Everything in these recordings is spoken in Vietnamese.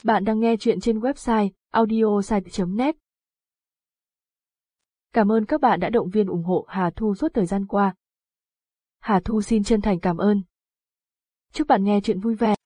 Bạn đang nghe chuyện trên website audiosite.net. Cảm ơn các bạn đã động viên ủng hộ Hà Thu suốt thời gian qua. Hà Thu xin chân thành cảm ơn. Chúc bạn nghe chuyện vui vẻ.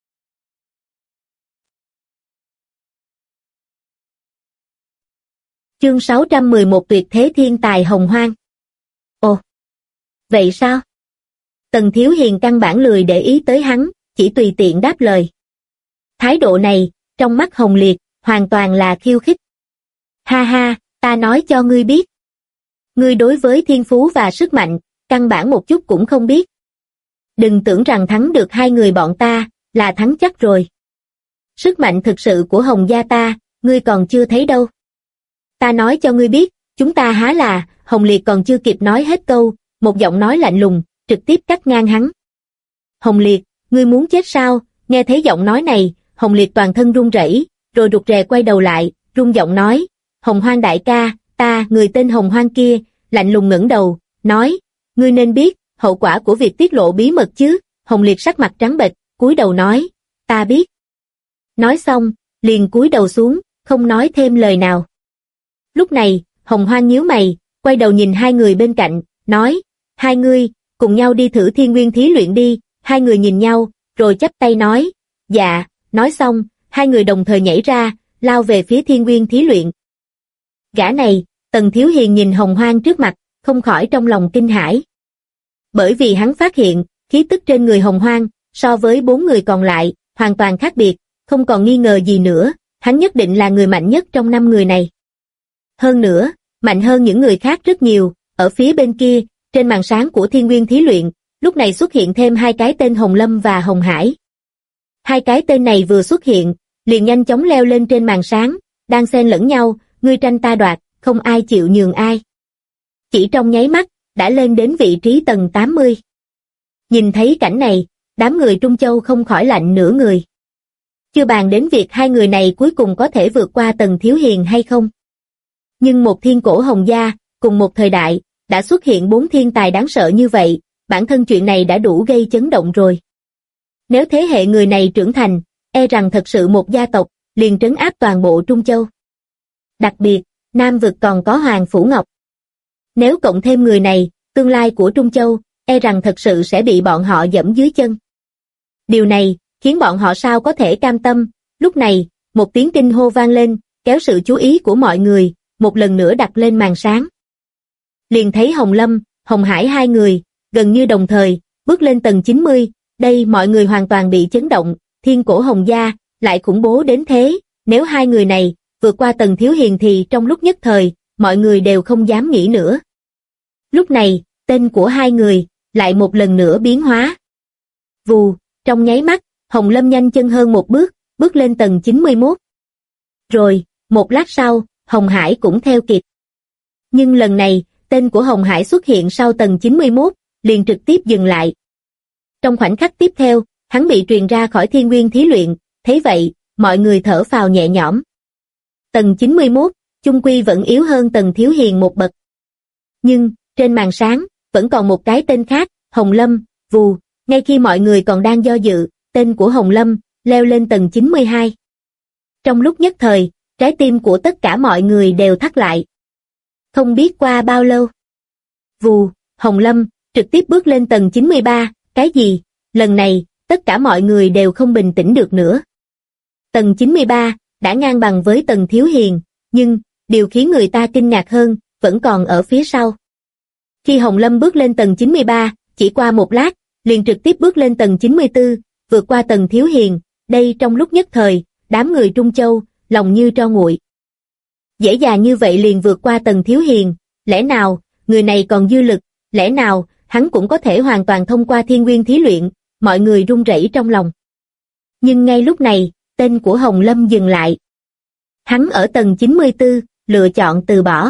Chương 611 Tuyệt thế thiên tài Hồng Hoang. Ồ, vậy sao? Tần Thiếu Hiền căn bản lười để ý tới hắn, chỉ tùy tiện đáp lời. Thái độ này, trong mắt Hồng Liệt, hoàn toàn là khiêu khích. Ha ha, ta nói cho ngươi biết. Ngươi đối với thiên phú và sức mạnh, căn bản một chút cũng không biết. Đừng tưởng rằng thắng được hai người bọn ta, là thắng chắc rồi. Sức mạnh thực sự của Hồng gia ta, ngươi còn chưa thấy đâu. Ta nói cho ngươi biết, chúng ta há là, Hồng Liệt còn chưa kịp nói hết câu, một giọng nói lạnh lùng, trực tiếp cắt ngang hắn. Hồng Liệt, ngươi muốn chết sao? Nghe thấy giọng nói này, Hồng Liệt toàn thân run rẩy, rồi rụt rè quay đầu lại, run giọng nói, Hồng Hoang đại ca, ta, người tên Hồng Hoang kia, lạnh lùng ngẩng đầu, nói, ngươi nên biết, hậu quả của việc tiết lộ bí mật chứ? Hồng Liệt sắc mặt trắng bệch, cúi đầu nói, ta biết. Nói xong, liền cúi đầu xuống, không nói thêm lời nào. Lúc này, Hồng Hoang nhíu mày, quay đầu nhìn hai người bên cạnh, nói, hai ngươi, cùng nhau đi thử Thiên Nguyên thí luyện đi. Hai người nhìn nhau, rồi chắp tay nói, dạ. Nói xong, hai người đồng thời nhảy ra, lao về phía Thiên Nguyên thí luyện. Gã này, Tần Thiếu Hiền nhìn Hồng Hoang trước mặt, không khỏi trong lòng kinh hãi. Bởi vì hắn phát hiện, khí tức trên người Hồng Hoang, so với bốn người còn lại, hoàn toàn khác biệt, không còn nghi ngờ gì nữa, hắn nhất định là người mạnh nhất trong năm người này. Hơn nữa, mạnh hơn những người khác rất nhiều, ở phía bên kia, trên màn sáng của Thiên Nguyên thí luyện, lúc này xuất hiện thêm hai cái tên Hồng Lâm và Hồng Hải. Hai cái tên này vừa xuất hiện, liền nhanh chóng leo lên trên màn sáng, đang xen lẫn nhau, ngươi tranh ta đoạt, không ai chịu nhường ai. Chỉ trong nháy mắt, đã lên đến vị trí tầng 80. Nhìn thấy cảnh này, đám người Trung Châu không khỏi lạnh nửa người. Chưa bàn đến việc hai người này cuối cùng có thể vượt qua Tần Thiếu Hiền hay không. Nhưng một thiên cổ Hồng gia, cùng một thời đại, đã xuất hiện bốn thiên tài đáng sợ như vậy, bản thân chuyện này đã đủ gây chấn động rồi. Nếu thế hệ người này trưởng thành, e rằng thật sự một gia tộc, liền trấn áp toàn bộ Trung Châu. Đặc biệt, Nam vực còn có Hoàng Phủ Ngọc. Nếu cộng thêm người này, tương lai của Trung Châu, e rằng thật sự sẽ bị bọn họ dẫm dưới chân. Điều này, khiến bọn họ sao có thể cam tâm. Lúc này, một tiếng kinh hô vang lên, kéo sự chú ý của mọi người, một lần nữa đặt lên màn sáng. Liền thấy Hồng Lâm, Hồng Hải hai người, gần như đồng thời, bước lên tầng 90, đây mọi người hoàn toàn bị chấn động, thiên cổ Hồng gia, lại khủng bố đến thế, nếu hai người này, vượt qua Tần Thiếu Hiền thì trong lúc nhất thời, mọi người đều không dám nghĩ nữa. Lúc này, tên của hai người, lại một lần nữa biến hóa. Vù, trong nháy mắt, Hồng Lâm nhanh chân hơn một bước, bước lên tầng 91. Rồi, một lát sau, Hồng Hải cũng theo kịp. Nhưng lần này, tên của Hồng Hải xuất hiện sau tầng 91, liền trực tiếp dừng lại. Trong khoảnh khắc tiếp theo, hắn bị truyền ra khỏi Thiên Nguyên thí luyện, thấy vậy, mọi người thở phào nhẹ nhõm. Tầng 91, chung quy vẫn yếu hơn Tần Thiếu Hiền một bậc. Nhưng, trên màn sáng, vẫn còn một cái tên khác, Hồng Lâm, vù, ngay khi mọi người còn đang do dự, tên của Hồng Lâm, leo lên tầng 92. Trong lúc nhất thời, trái tim của tất cả mọi người đều thắt lại. Không biết qua bao lâu. Vù, Hồng Lâm, trực tiếp bước lên tầng 93, cái gì? Lần này, tất cả mọi người đều không bình tĩnh được nữa. Tầng 93, đã ngang bằng với Tần Thiếu Hiền, nhưng, điều khiến người ta kinh ngạc hơn, vẫn còn ở phía sau. Khi Hồng Lâm bước lên tầng 93, chỉ qua một lát, liền trực tiếp bước lên tầng 94, vượt qua Tần Thiếu Hiền, đây trong lúc nhất thời, đám người Trung Châu, lòng như tro nguội. Dễ dàng như vậy liền vượt qua Tần Thiếu Hiền, lẽ nào, người này còn dư lực, lẽ nào, hắn cũng có thể hoàn toàn thông qua Thiên Nguyên thí luyện, mọi người run rẩy trong lòng. Nhưng ngay lúc này, tên của Hồng Lâm dừng lại. Hắn ở tầng 94, lựa chọn từ bỏ.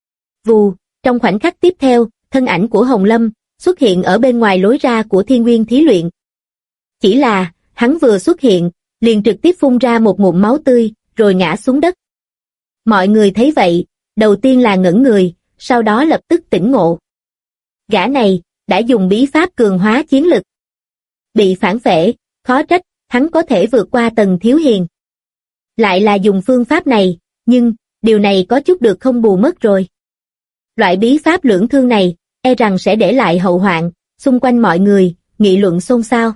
Vù, trong khoảnh khắc tiếp theo, thân ảnh của Hồng Lâm xuất hiện ở bên ngoài lối ra của Thiên Nguyên thí luyện. Chỉ là, hắn vừa xuất hiện, liền trực tiếp phun ra một ngụm máu tươi, rồi ngã xuống đất. Mọi người thấy vậy, đầu tiên là ngẩn người, sau đó lập tức tỉnh ngộ. Gã này, đã dùng bí pháp cường hóa chiến lực. Bị phản phệ, khó trách, hắn có thể vượt qua Tần Thiếu Hiền. Lại là dùng phương pháp này, nhưng, điều này có chút được không bù mất rồi. Loại bí pháp lưỡng thương này, e rằng sẽ để lại hậu hoạn, xung quanh mọi người, nghị luận xôn xao.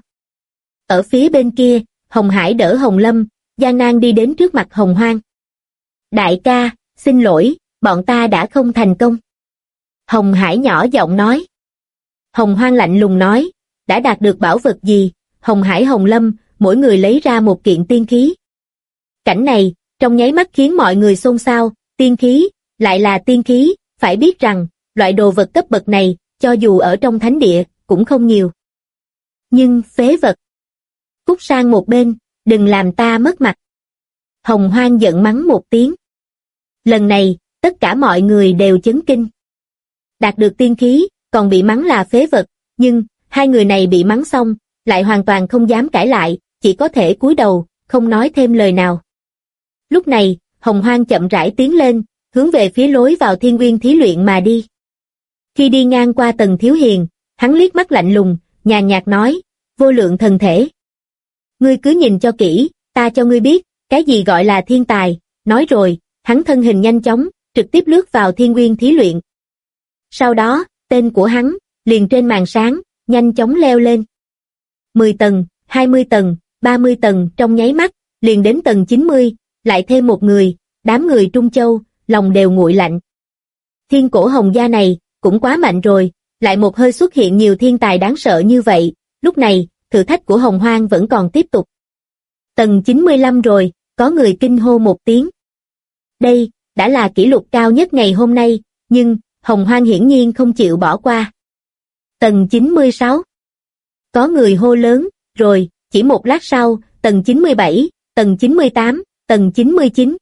Ở phía bên kia, Hồng Hải đỡ Hồng Lâm, gian nan đi đến trước mặt Hồng Hoang. Đại ca, xin lỗi, bọn ta đã không thành công. Hồng Hải nhỏ giọng nói. Hồng Hoang lạnh lùng nói, đã đạt được bảo vật gì? Hồng Hải Hồng Lâm, mỗi người lấy ra một kiện tiên khí. Cảnh này, trong nháy mắt khiến mọi người xôn xao, tiên khí, lại là tiên khí, phải biết rằng, loại đồ vật cấp bậc này, cho dù ở trong thánh địa, cũng không nhiều. Nhưng, phế vật. Cút sang một bên, đừng làm ta mất mặt. Hồng Hoang giận mắng một tiếng. Lần này, tất cả mọi người đều chấn kinh. Đạt được tiên khí, còn bị mắng là phế vật, nhưng, hai người này bị mắng xong, lại hoàn toàn không dám cãi lại, chỉ có thể cúi đầu, không nói thêm lời nào. Lúc này, Hồng Hoang chậm rãi tiến lên, hướng về phía lối vào Thiên Uyên thí luyện mà đi. Khi đi ngang qua Tần Thiếu Hiền, hắn liếc mắt lạnh lùng, nhàn nhạt nói, vô lượng thần thể. Ngươi cứ nhìn cho kỹ, ta cho ngươi biết, cái gì gọi là thiên tài, nói rồi, hắn thân hình nhanh chóng, trực tiếp lướt vào Thiên Uyên thí luyện. Sau đó, tên của hắn, liền trên màn sáng, nhanh chóng leo lên. 10 tầng, 20 tầng, 30 tầng trong nháy mắt, liền đến tầng 90, lại thêm một người, đám người Trung Châu, lòng đều nguội lạnh. Thiên cổ Hồng gia này, cũng quá mạnh rồi, lại một hơi xuất hiện nhiều thiên tài đáng sợ như vậy, lúc này, thử thách của Hồng Hoang vẫn còn tiếp tục. Tầng 95 rồi, có người kinh hô một tiếng. Đây, đã là kỷ lục cao nhất ngày hôm nay, nhưng, Hồng Hoang hiển nhiên không chịu bỏ qua. Tầng 96. Có người hô lớn, rồi, chỉ một lát sau, tầng 97, tầng 98, tầng 99.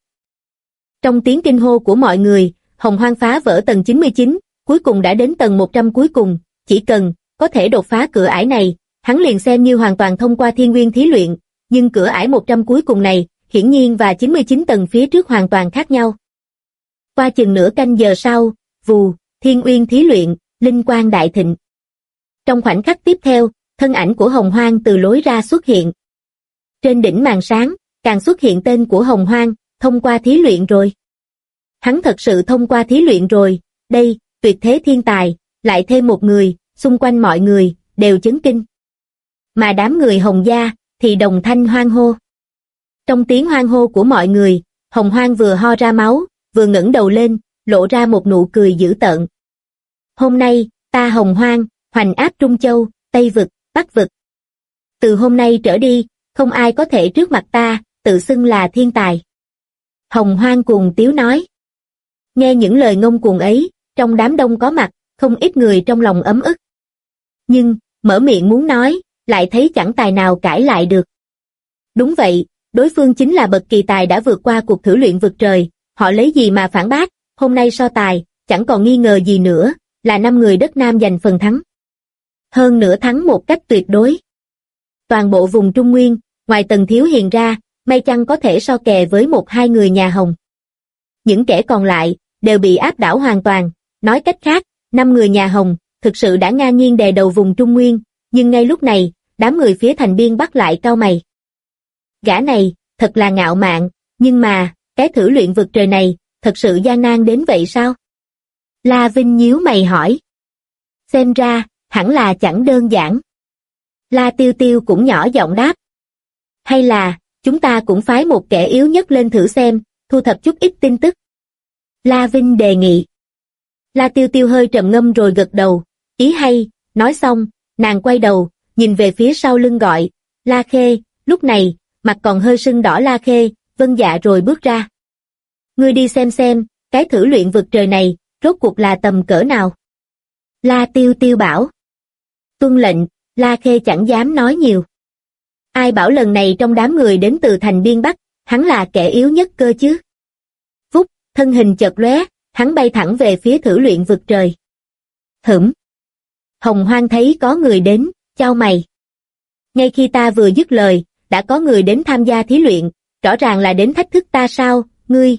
Trong tiếng kinh hô của mọi người, Hồng Hoang phá vỡ tầng 99, cuối cùng đã đến tầng 100 cuối cùng, chỉ cần có thể đột phá cửa ải này, hắn liền xem như hoàn toàn thông qua Thiên Uyên thí luyện, nhưng cửa ải 100 cuối cùng này, hiển nhiên và 99 tầng phía trước hoàn toàn khác nhau. Qua chừng nửa canh giờ sau, vù, Thiên Uyên thí luyện, linh quang đại thịnh. Trong khoảnh khắc tiếp theo, thân ảnh của Hồng Hoang từ lối ra xuất hiện. Trên đỉnh màn sáng, càng xuất hiện tên của Hồng Hoang, thông qua thí luyện rồi. Hắn thật sự thông qua thí luyện rồi, đây, tuyệt thế thiên tài, lại thêm một người, xung quanh mọi người, đều chấn kinh. Mà đám người Hồng gia, thì đồng thanh hoan hô. Trong tiếng hoan hô của mọi người, Hồng Hoang vừa ho ra máu, vừa ngẩng đầu lên, lộ ra một nụ cười dữ tợn. Hôm nay, ta Hồng Hoang, hoành áp Trung Châu, Tây Vực, Bắc Vực. Từ hôm nay trở đi, không ai có thể trước mặt ta, tự xưng là thiên tài. Hồng Hoang cuồng tiếu nói. Nghe những lời ngông cuồng ấy, trong đám đông có mặt, không ít người trong lòng ấm ức. Nhưng, mở miệng muốn nói, lại thấy chẳng tài nào cãi lại được. Đúng vậy, đối phương chính là bậc kỳ tài đã vượt qua cuộc thử luyện vực trời, họ lấy gì mà phản bác, hôm nay so tài, chẳng còn nghi ngờ gì nữa, là 5 người đất Nam giành phần thắng. Hơn nữa thắng một cách tuyệt đối. Toàn bộ vùng Trung Nguyên, ngoài Tần Thiếu Hiền ra, may chăng có thể so kè với 1-2 người nhà Hồng. Những kẻ còn lại, đều bị áp đảo hoàn toàn, nói cách khác, 5 người nhà Hồng, thực sự đã ngang nhiên đè đầu vùng Trung Nguyên, nhưng ngay lúc này, đám người phía thành biên Bắc lại cau mày. Gã này, thật là ngạo mạn, nhưng mà, cái thử luyện vực trời này, thật sự gian nan đến vậy sao? La Vinh nhíu mày hỏi. Xem ra, hẳn là chẳng đơn giản. La Tiêu Tiêu cũng nhỏ giọng đáp. Hay là, chúng ta cũng phái một kẻ yếu nhất lên thử xem, thu thập chút ít tin tức. La Vinh đề nghị. La Tiêu Tiêu hơi trầm ngâm rồi gật đầu, ý hay, nói xong, nàng quay đầu, nhìn về phía sau lưng gọi, La Khê, lúc này, mặt còn hơi sưng đỏ La Khê, vâng dạ rồi bước ra. Ngươi đi xem, cái thử luyện vực trời này, rốt cuộc là tầm cỡ nào? La Tiêu Tiêu bảo. Tuân lệnh, La Khê chẳng dám nói nhiều. Ai bảo lần này trong đám người đến từ thành biên Bắc, hắn là kẻ yếu nhất cơ chứ? Vút, thân hình chợt lóe, hắn bay thẳng về phía thử luyện vực trời. Hửm. Hồng Hoang thấy có người đến, chau mày. Ngay khi ta vừa dứt lời, đã có người đến tham gia thí luyện, rõ ràng là đến thách thức ta sao, ngươi,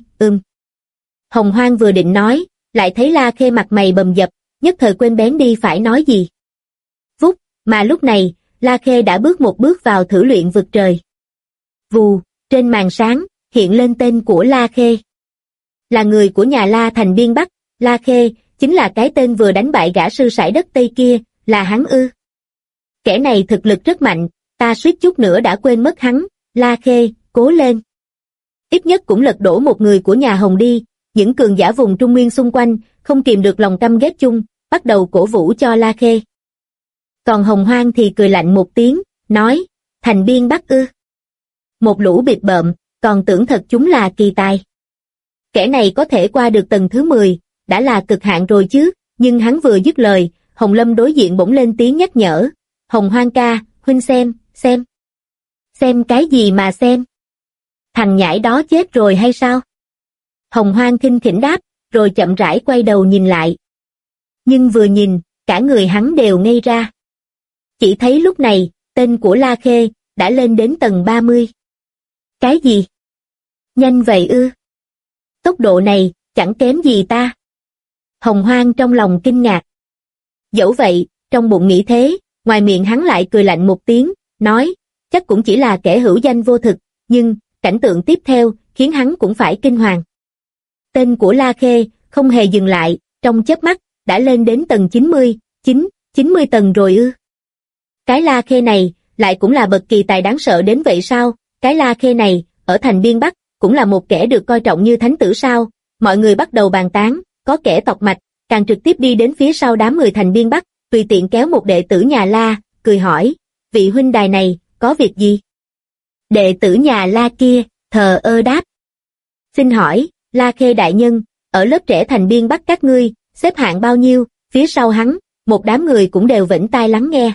Hồng Hoang vừa định nói, lại thấy La Khê mặt mày bầm dập, nhất thời quên bén đi phải nói gì. Vút, mà lúc này, La Khê đã bước một bước vào thử luyện vực trời. Vù, trên màn sáng, hiện lên tên của La Khê. Là người của nhà La thành biên Bắc, La Khê, chính là cái tên vừa đánh bại gã sư sải đất Tây kia, là hắn ư? Kẻ này thực lực rất mạnh, ta suýt chút nữa đã quên mất hắn, La Khê, cố lên. Ít nhất cũng lật đổ một người của nhà Hồng đi, những cường giả vùng Trung Nguyên xung quanh, không kìm được lòng căm ghét chung, bắt đầu cổ vũ cho La Khê. Còn Hồng Hoang thì cười lạnh một tiếng, nói, thành biên Bắc ư? Một lũ bịp bợm, còn tưởng thật chúng là kỳ tài. Kẻ này có thể qua được tầng thứ 10, đã là cực hạn rồi chứ, nhưng hắn vừa dứt lời, Hồng Lâm đối diện bỗng lên tiếng nhắc nhở, Hồng Hoang ca, huynh xem. Xem cái gì mà xem? Thằng nhãi đó chết rồi hay sao? Hồng Hoang khinh khỉnh đáp, rồi chậm rãi quay đầu nhìn lại. Nhưng vừa nhìn, cả người hắn đều ngây ra. Chỉ thấy lúc này, tên của La Khê đã lên đến tầng 30. Cái gì? Nhanh vậy ư? Tốc độ này, chẳng kém gì ta. Hồng Hoang trong lòng kinh ngạc. Dẫu vậy, trong bụng nghĩ thế, ngoài miệng hắn lại cười lạnh một tiếng, nói, chắc cũng chỉ là kẻ hữu danh vô thực, nhưng, cảnh tượng tiếp theo, khiến hắn cũng phải kinh hoàng. Tên của La Khê, không hề dừng lại, trong chớp mắt, đã lên đến tầng 90 tầng rồi ư. Cái La Khê này, lại cũng là bậc kỳ tài đáng sợ đến vậy sao? Cái La Khê này, ở thành biên Bắc, cũng là một kẻ được coi trọng như thánh tử sao? Mọi người bắt đầu bàn tán, có kẻ tọc mạch, càng trực tiếp đi đến phía sau đám người thành biên Bắc, tùy tiện kéo một đệ tử nhà La, cười hỏi, vị huynh đài này, có việc gì? Đệ tử nhà La kia, thờ ơ đáp. Xin hỏi, La Khê đại nhân, ở lớp trẻ thành biên Bắc các ngươi, xếp hạng bao nhiêu? Phía sau hắn, một đám người cũng đều vểnh tai lắng nghe.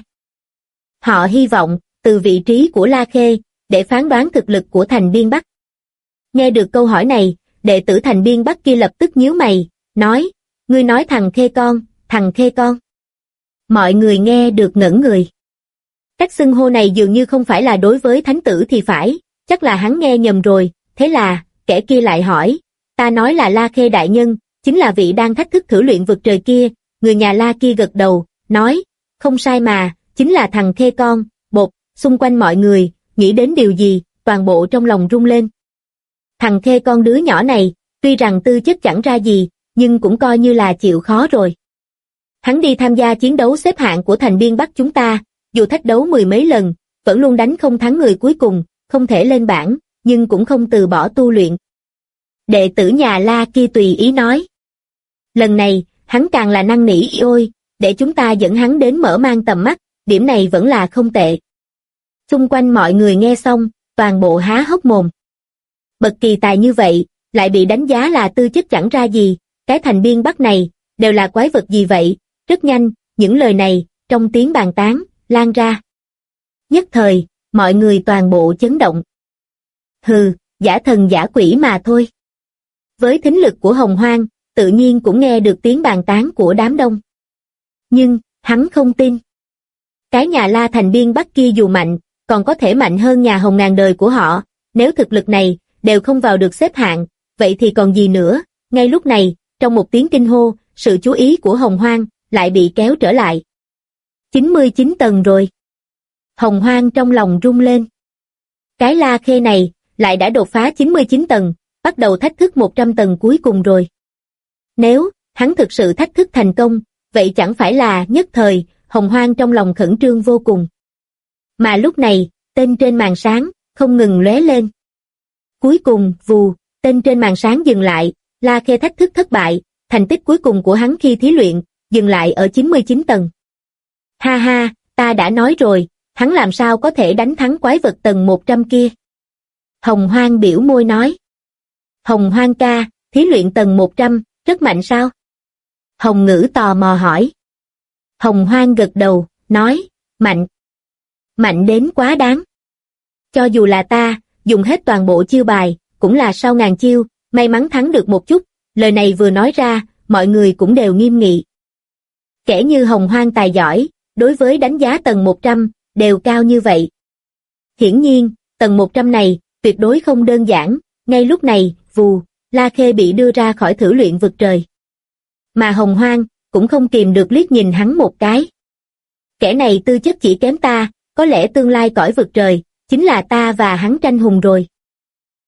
Họ hy vọng, từ vị trí của La Khê, để phán đoán thực lực của thành biên Bắc. Nghe được câu hỏi này, đệ tử thành biên Bắc kia lập tức nhíu mày, nói, ngươi nói thằng Khê con. Mọi người nghe được ngẩn người. Cách xưng hô này dường như không phải là đối với thánh tử thì phải, chắc là hắn nghe nhầm rồi, thế là, kẻ kia lại hỏi, ta nói là La Khê đại nhân, chính là vị đang thách thức thử luyện vực trời kia, người nhà La kia gật đầu, nói, không sai mà, chính là thằng Khê con, bột, xung quanh mọi người, nghĩ đến điều gì, toàn bộ trong lòng rung lên. Thằng Khê con đứa nhỏ này, tuy rằng tư chất chẳng ra gì, nhưng cũng coi như là chịu khó rồi. Hắn đi tham gia chiến đấu xếp hạng của thành biên Bắc chúng ta, dù thách đấu mười mấy lần, vẫn luôn đánh không thắng người cuối cùng, không thể lên bảng, nhưng cũng không từ bỏ tu luyện. Đệ tử nhà La kia tùy ý nói. Lần này, hắn càng là năn nỉ ôi, để chúng ta dẫn hắn đến mở mang tầm mắt, điểm này vẫn là không tệ. Xung quanh mọi người nghe xong, toàn bộ há hốc mồm. Bậc kỳ tài như vậy, lại bị đánh giá là tư chất chẳng ra gì, cái thành biên Bắc này, đều là quái vật gì vậy? Rất nhanh, những lời này, trong tiếng bàn tán, lan ra. Nhất thời, mọi người toàn bộ chấn động. Hừ, giả thần giả quỷ mà thôi. Với thính lực của Hồng Hoang, tự nhiên cũng nghe được tiếng bàn tán của đám đông. Nhưng, hắn không tin. Cái nhà La thành biên Bắc kia dù mạnh, còn có thể mạnh hơn nhà Hồng ngàn đời của họ, nếu thực lực này, đều không vào được xếp hạng, vậy thì còn gì nữa? Ngay lúc này, trong một tiếng kinh hô, sự chú ý của Hồng Hoang, lại bị kéo trở lại. 99 tầng rồi. Hồng Hoang trong lòng rung lên. Cái La Khê này, lại đã đột phá 99 tầng, bắt đầu thách thức 100 tầng cuối cùng rồi. Nếu, hắn thực sự thách thức thành công, vậy chẳng phải là nhất thời, Hồng Hoang trong lòng khẩn trương vô cùng. Mà lúc này, tên trên màn sáng, không ngừng lóe lên. Cuối cùng, vù, tên trên màn sáng dừng lại, La Khê thách thức thất bại, thành tích cuối cùng của hắn khi thí luyện, dừng lại ở 99 tầng. Ha ha, ta đã nói rồi, hắn làm sao có thể đánh thắng quái vật tầng 100 kia. Hồng Hoang biểu môi nói. Hồng Hoang ca, thí luyện tầng 100, rất mạnh sao? Hồng Ngữ tò mò hỏi. Hồng Hoang gật đầu, nói, mạnh. Mạnh đến quá đáng. Cho dù là ta, dùng hết toàn bộ chiêu bài, cũng là sau ngàn chiêu, may mắn thắng được một chút, lời này vừa nói ra, mọi người cũng đều nghiêm nghị. Kẻ như Hồng Hoang tài giỏi, đối với đánh giá tầng 100, đều cao như vậy. Hiển nhiên, tầng 100 này, tuyệt đối không đơn giản, ngay lúc này, vù, La Khê bị đưa ra khỏi thử luyện vực trời. Mà Hồng Hoang, cũng không kìm được liếc nhìn hắn một cái. Kẻ này tư chất chỉ kém ta, có lẽ tương lai cõi vực trời, chính là ta và hắn tranh hùng rồi.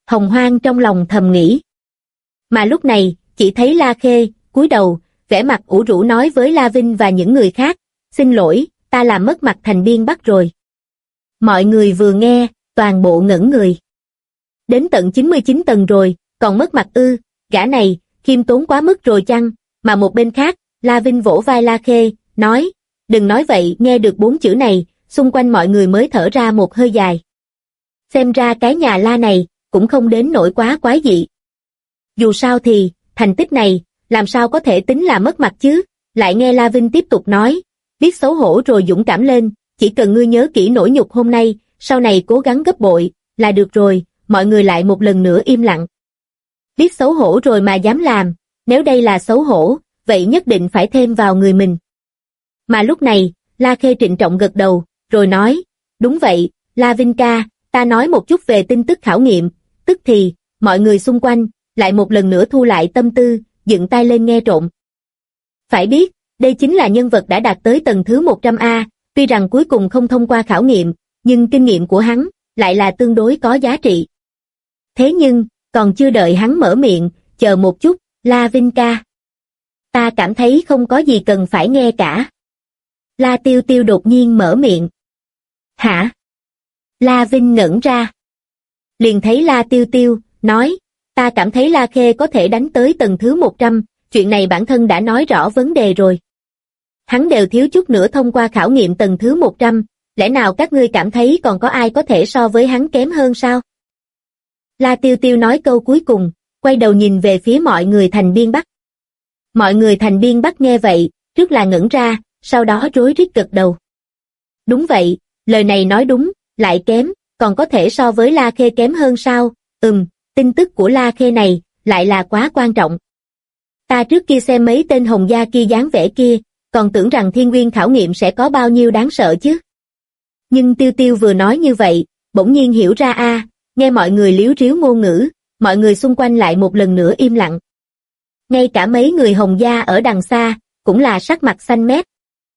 Hồng Hoang trong lòng thầm nghĩ. Mà lúc này, chỉ thấy La Khê, cúi đầu, vẻ mặt ủ rũ nói với La Vinh và những người khác, xin lỗi, ta làm mất mặt thành Biên Bắc rồi. Mọi người vừa nghe, toàn bộ ngẩn người. Đến tận 99 tầng rồi, còn mất mặt ư, gã này, khiêm tốn quá mức rồi chăng, mà một bên khác, La Vinh vỗ vai La Khê, nói, đừng nói vậy, nghe được 4 chữ này, xung quanh mọi người mới thở ra một hơi dài. Xem ra cái nhà La này, cũng không đến nỗi quá quái dị. Dù sao thì, thành tích này, làm sao có thể tính là mất mặt chứ, lại nghe La Vinh tiếp tục nói, biết xấu hổ rồi dũng cảm lên, chỉ cần ngươi nhớ kỹ nỗi nhục hôm nay, sau này cố gắng gấp bội, là được rồi, mọi người lại một lần nữa im lặng. Biết xấu hổ rồi mà dám làm, nếu đây là xấu hổ, vậy nhất định phải thêm vào người mình. Mà lúc này, La Khê trịnh trọng gật đầu, rồi nói, đúng vậy, La Vinh ca, ta nói một chút về tin tức khảo nghiệm, tức thì, mọi người xung quanh, lại một lần nữa thu lại tâm tư, dựng tai lên nghe trộm. Phải biết, đây chính là nhân vật đã đạt tới tầng thứ 100A, tuy rằng cuối cùng không thông qua khảo nghiệm, nhưng kinh nghiệm của hắn, lại là tương đối có giá trị. Thế nhưng, còn chưa đợi hắn mở miệng, chờ một chút, La Vinh ca. Ta cảm thấy không có gì cần phải nghe cả. La Tiêu Tiêu đột nhiên mở miệng. Hả? La Vinh ngẩn ra. Liền thấy La Tiêu Tiêu, nói, ta cảm thấy La Khê có thể đánh tới tầng thứ 100, chuyện này bản thân đã nói rõ vấn đề rồi. Hắn đều thiếu chút nữa thông qua khảo nghiệm tầng thứ 100, lẽ nào các ngươi cảm thấy còn có ai có thể so với hắn kém hơn sao? La Tiêu Tiêu nói câu cuối cùng, quay đầu nhìn về phía mọi người thành Biên Bắc. Mọi người thành Biên Bắc nghe vậy, trước là ngẩn ra, sau đó rối rít gật đầu. Đúng vậy, lời này nói đúng, lại kém, còn có thể so với La Khê kém hơn sao? Tin tức của La Khê này, lại là quá quan trọng. Ta trước kia xem mấy tên hồng gia kia dáng vẻ kia, còn tưởng rằng thiên nguyên khảo nghiệm sẽ có bao nhiêu đáng sợ chứ. Nhưng Tiêu Tiêu vừa nói như vậy, bỗng nhiên hiểu ra nghe mọi người líu ríu ngôn ngữ, mọi người xung quanh lại một lần nữa im lặng. Ngay cả mấy người hồng gia ở đằng xa, cũng là sắc mặt xanh mét.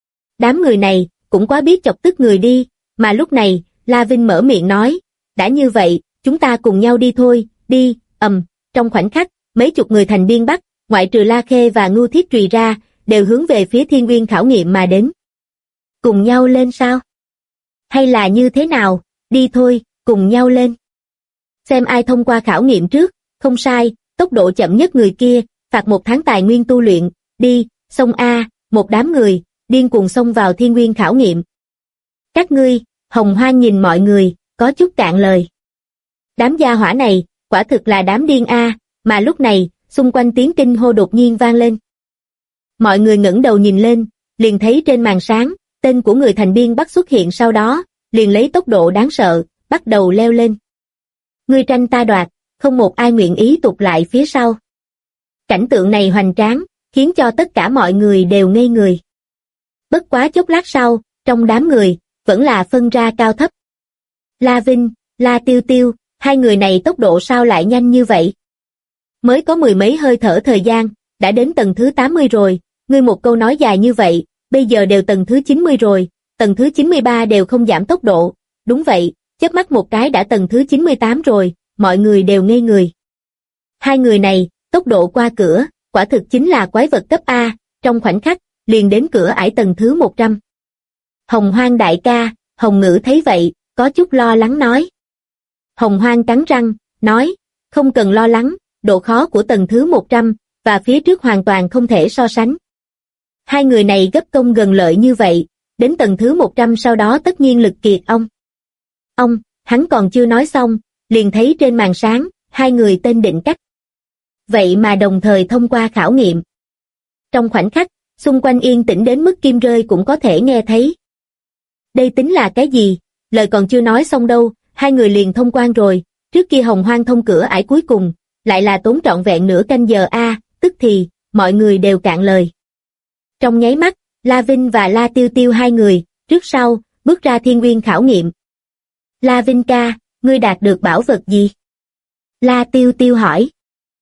Đám người này, cũng quá biết chọc tức người đi, mà lúc này, La Vinh mở miệng nói, đã như vậy, chúng ta cùng nhau đi thôi, đi, trong khoảnh khắc, mấy chục người thành Biên Bắc, ngoại trừ La Khê và Ngưu Thiết Trùy ra, đều hướng về phía thiên nguyên khảo nghiệm mà đến. Cùng nhau lên sao? Hay là như thế nào? Đi thôi, cùng nhau lên. Xem ai thông qua khảo nghiệm trước, không sai, tốc độ chậm nhất người kia, phạt 1 tháng tài nguyên tu luyện, đi, xông một đám người, điên cuồng xông vào thiên nguyên khảo nghiệm. Các ngươi, Hồng Hoang nhìn mọi người, có chút cạn lời. Đám gia hỏa này, quả thực là đám điên mà lúc này, xung quanh tiếng kinh hô đột nhiên vang lên. Mọi người ngẩng đầu nhìn lên, liền thấy trên màn sáng, tên của người thành Biên Bắc xuất hiện, sau đó, liền lấy tốc độ đáng sợ, bắt đầu leo lên. Ngươi tranh ta đoạt, không một ai nguyện ý tụt lại phía sau. Cảnh tượng này hoành tráng, khiến cho tất cả mọi người đều ngây người. Bất quá chốc lát sau, trong đám người, vẫn là phân ra cao thấp. La Vinh, La Tiêu Tiêu, hai người này tốc độ sao lại nhanh như vậy? Mới có 10 mấy hơi thở thời gian, đã đến tầng thứ 80 rồi, ngươi một câu nói dài như vậy, bây giờ đều tầng thứ 90 rồi, tầng thứ 93 đều không giảm tốc độ, đúng vậy, chớp mắt một cái đã tầng thứ 98 rồi, mọi người đều ngây người. Hai người này, tốc độ qua cửa, quả thực chính là quái vật cấp A, trong khoảnh khắc, liền đến cửa ải tầng thứ 100. Hồng Hoang đại ca, Hồng Ngữ thấy vậy, có chút lo lắng nói. Hồng Hoang cắn răng, nói, không cần lo lắng, độ khó của tầng thứ 100, và phía trước hoàn toàn không thể so sánh. Hai người này gấp công gần lợi như vậy, đến tầng thứ 100 sau đó tất nhiên lực kiệt ông, hắn còn chưa nói xong, liền thấy trên màn sáng, hai người tên Định Cách. Vậy mà đồng thời thông qua khảo nghiệm. Trong khoảnh khắc, xung quanh yên tĩnh đến mức kim rơi cũng có thể nghe thấy. Đây tính là cái gì? Lời còn chưa nói xong đâu, hai người liền thông quan rồi, trước kia Hồng Hoang thông cửa ải cuối cùng, lại là tốn trọn vẹn nửa canh giờ tức thì, mọi người đều cạn lời. Trong nháy mắt, La Vinh và La Tiêu Tiêu hai người, trước sau, bước ra thiên nguyên khảo nghiệm. La Vinh ca, ngươi đạt được bảo vật gì? La Tiêu Tiêu hỏi.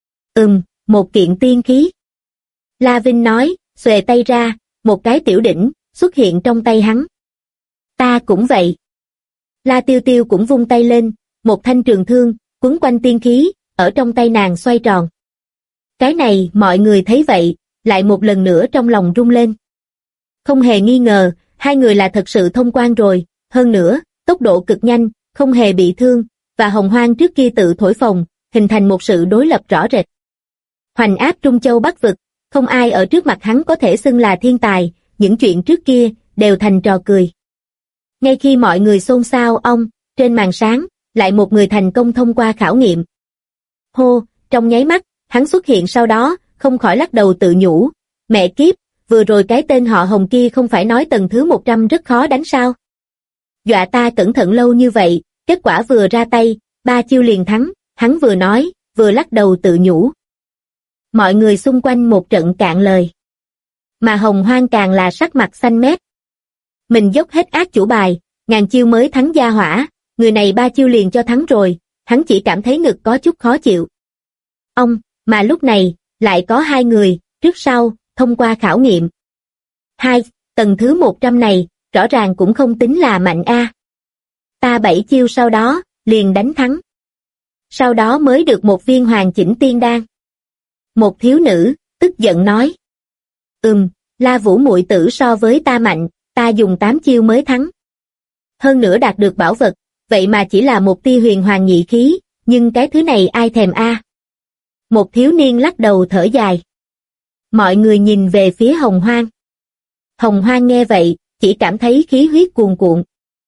Một kiện tiên khí. La Vinh nói, xuề tay ra, một cái tiểu đỉnh, xuất hiện trong tay hắn. Ta cũng vậy. La Tiêu Tiêu cũng vung tay lên, một thanh trường thương, quấn quanh tiên khí, ở trong tay nàng xoay tròn. Cái này mọi người thấy vậy, lại một lần nữa trong lòng rung lên. Không hề nghi ngờ, hai người là thật sự thông quan rồi, hơn nữa, tốc độ cực nhanh, không hề bị thương, và Hồng Hoang trước kia tự thổi phồng, hình thành một sự đối lập rõ rệt. Hoành áp Trung Châu Bắc Vực, không ai ở trước mặt hắn có thể xưng là thiên tài, những chuyện trước kia, đều thành trò cười. Ngay khi mọi người xôn xao trên màn sáng, lại một người thành công thông qua khảo nghiệm. Hô, trong nháy mắt, hắn xuất hiện sau đó, không khỏi lắc đầu tự nhủ, mẹ kiếp, vừa rồi cái tên họ Hồng kia không phải nói tầng thứ 100 rất khó đánh sao? Dọa ta cẩn thận lâu như vậy, kết quả vừa ra tay, 3 chiêu liền thắng, hắn vừa nói, vừa lắc đầu tự nhủ. Mọi người xung quanh một trận cạn lời. Mà Hồng Hoang càng là sắc mặt xanh mét. Mình dốc hết ác chủ bài, ngàn chiêu mới thắng gia hỏa, người này 3 chiêu liền cho thắng rồi, hắn chỉ cảm thấy ngực có chút khó chịu. Mà lúc này, lại có 2 người, trước sau, thông qua khảo nghiệm. Tầng thứ 100 này, rõ ràng cũng không tính là mạnh a. Ta 7 chiêu sau đó, liền đánh thắng. Sau đó mới được một viên hoàn chỉnh tiên đan. Một thiếu nữ, tức giận nói. La Vũ muội tử so với ta mạnh, ta dùng 8 chiêu mới thắng. Hơn nữa đạt được bảo vật, vậy mà chỉ là một tia huyền hoàng nhị khí, nhưng cái thứ này ai thèm a? Một thiếu niên lắc đầu thở dài. Mọi người nhìn về phía Hồng Hoang. Hồng Hoang nghe vậy, chỉ cảm thấy khí huyết cuồn cuộn.